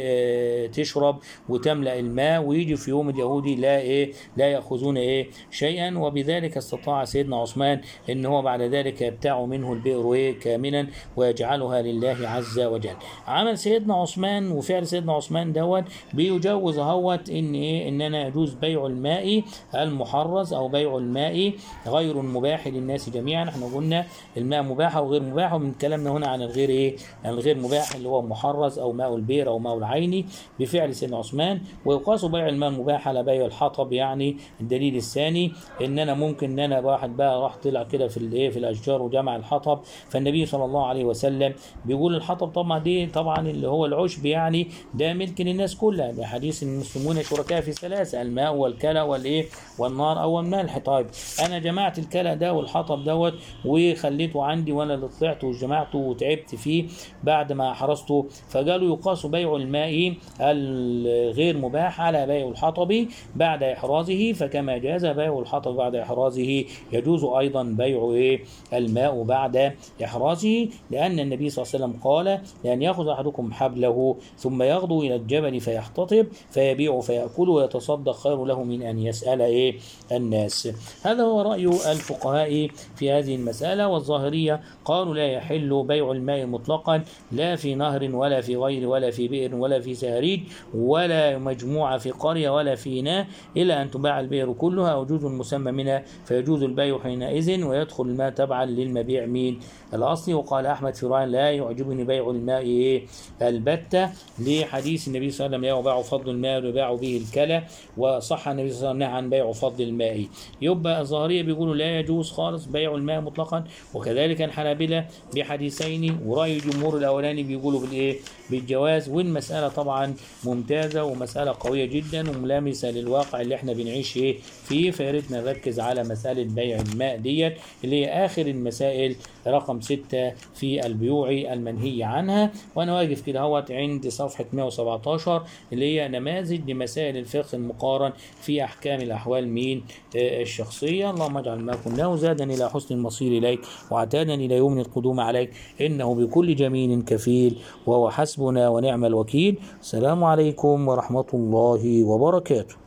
Speaker 1: وتشرب وتملأ الماء، ويجي في يوم اليهودي لا ايه لا يأخذون ايه شيئا. وبذلك استطاع سيدنا عثمان ان هو بعد ذلك يبتاع منه البئر ايه كاملا ويجعلها لله عز وجل. عمل سيدنا عثمان وفعل سيدنا عثمان دوت بيجوز اهوت ان ايه ان انا يجوز بيع الماء المحرز او بيع الماء غير المباح للناس جميعا. احنا قلنا الماء مباح وغير مباح، ومن كلامنا هنا عن الغير ايه عن الغير مباح اللي هو محرز او ماء البئر او ماء العين بفعل سيدنا عثمان. ويقاس بيع الماء المباح على بيع الحطب. يعني الدليل الثاني ان انا ممكن ان انا واحد بقى راح طلع كده في الايه في الاشجار وجمع الحطب، فالنبي صلى الله عليه وسلم بيقول الحطب طبعا دي طبعا اللي هو العشب، يعني ده ملك للناس كلها، ده حديث المسلمون شركاء في ثلاثه، الماء والكلى والايه والنار او الملح. طيب انا جمعت الكلى ده والحطب دوت وخليته عندي وانا اللي طلعت وجمعته وتعبت فيه بعد ما حرسته، فقالوا يقاس بيع الماء الغير مباح على بيع الحطب بعد احرازه، فكما جاز بيع الحطب بعد احرازه يجوز ايضا بيع الماء بعد احرازه، لان النبي صلى الله عليه وسلم قال لان ياخذ احدكم حبله ثم يغدو الى الجبل فيحتطب فيبيع فيأكل ويتصدق خير له من ان يسأل ايه الناس. هذا هو رأي الفقهاء في هذه المسألة. والظاهرية قالوا لا يحل بيع الماء مطلقا لا في نهر ولا في غير ولا في بئر ولا في سهريج ولا مجموعة في قرية ولا في إناء إلا أن تباع البئر كلها أو جزء مسمى منها، فيجوز البيع حينئذ ويدخل الماء تبعا للمبيع من الأصل. وقال أحمد في رأي لا يعجبني بيع الماء البتة لحديث النبي صلى الله عليه وسلم يباع فضل الماء ويباع به الكلى، وصح النبي صلى الله عليه وسلم عن بيع فضل الماء. يبقى الظاهرية بيقولوا لا يجوز خالص بيع الماء مطلقا، وكذلك الحنابلة بحديثين، ورأي الجمهور الأولاني بيقولوا بالإيه بالجواز. والمسألة طبعا ممتازة ومسألة قوية جدا وملامسة للواقع اللي احنا بنعيش فيه، فياريت نركز على مسألة بيع الماء ديت اللي هي آخر المسائل رقم ستة في البيوع المنهي عنها. وأنا واقف كده اهوت عند صفحة مئة وسبعتاشر اللي هي نماذج لمسائل الفقه المقارن في أحكام الأحوال من الشخصية. اللهم اجعل ما كنا وزادني إلى حسن المصير إليك وعتادني إلى يوم القدوم عليك، إنه بكل جميل كفيل وهو حسبنا ونعم الوكيل. السلام عليكم ورحمة الله وبركاته.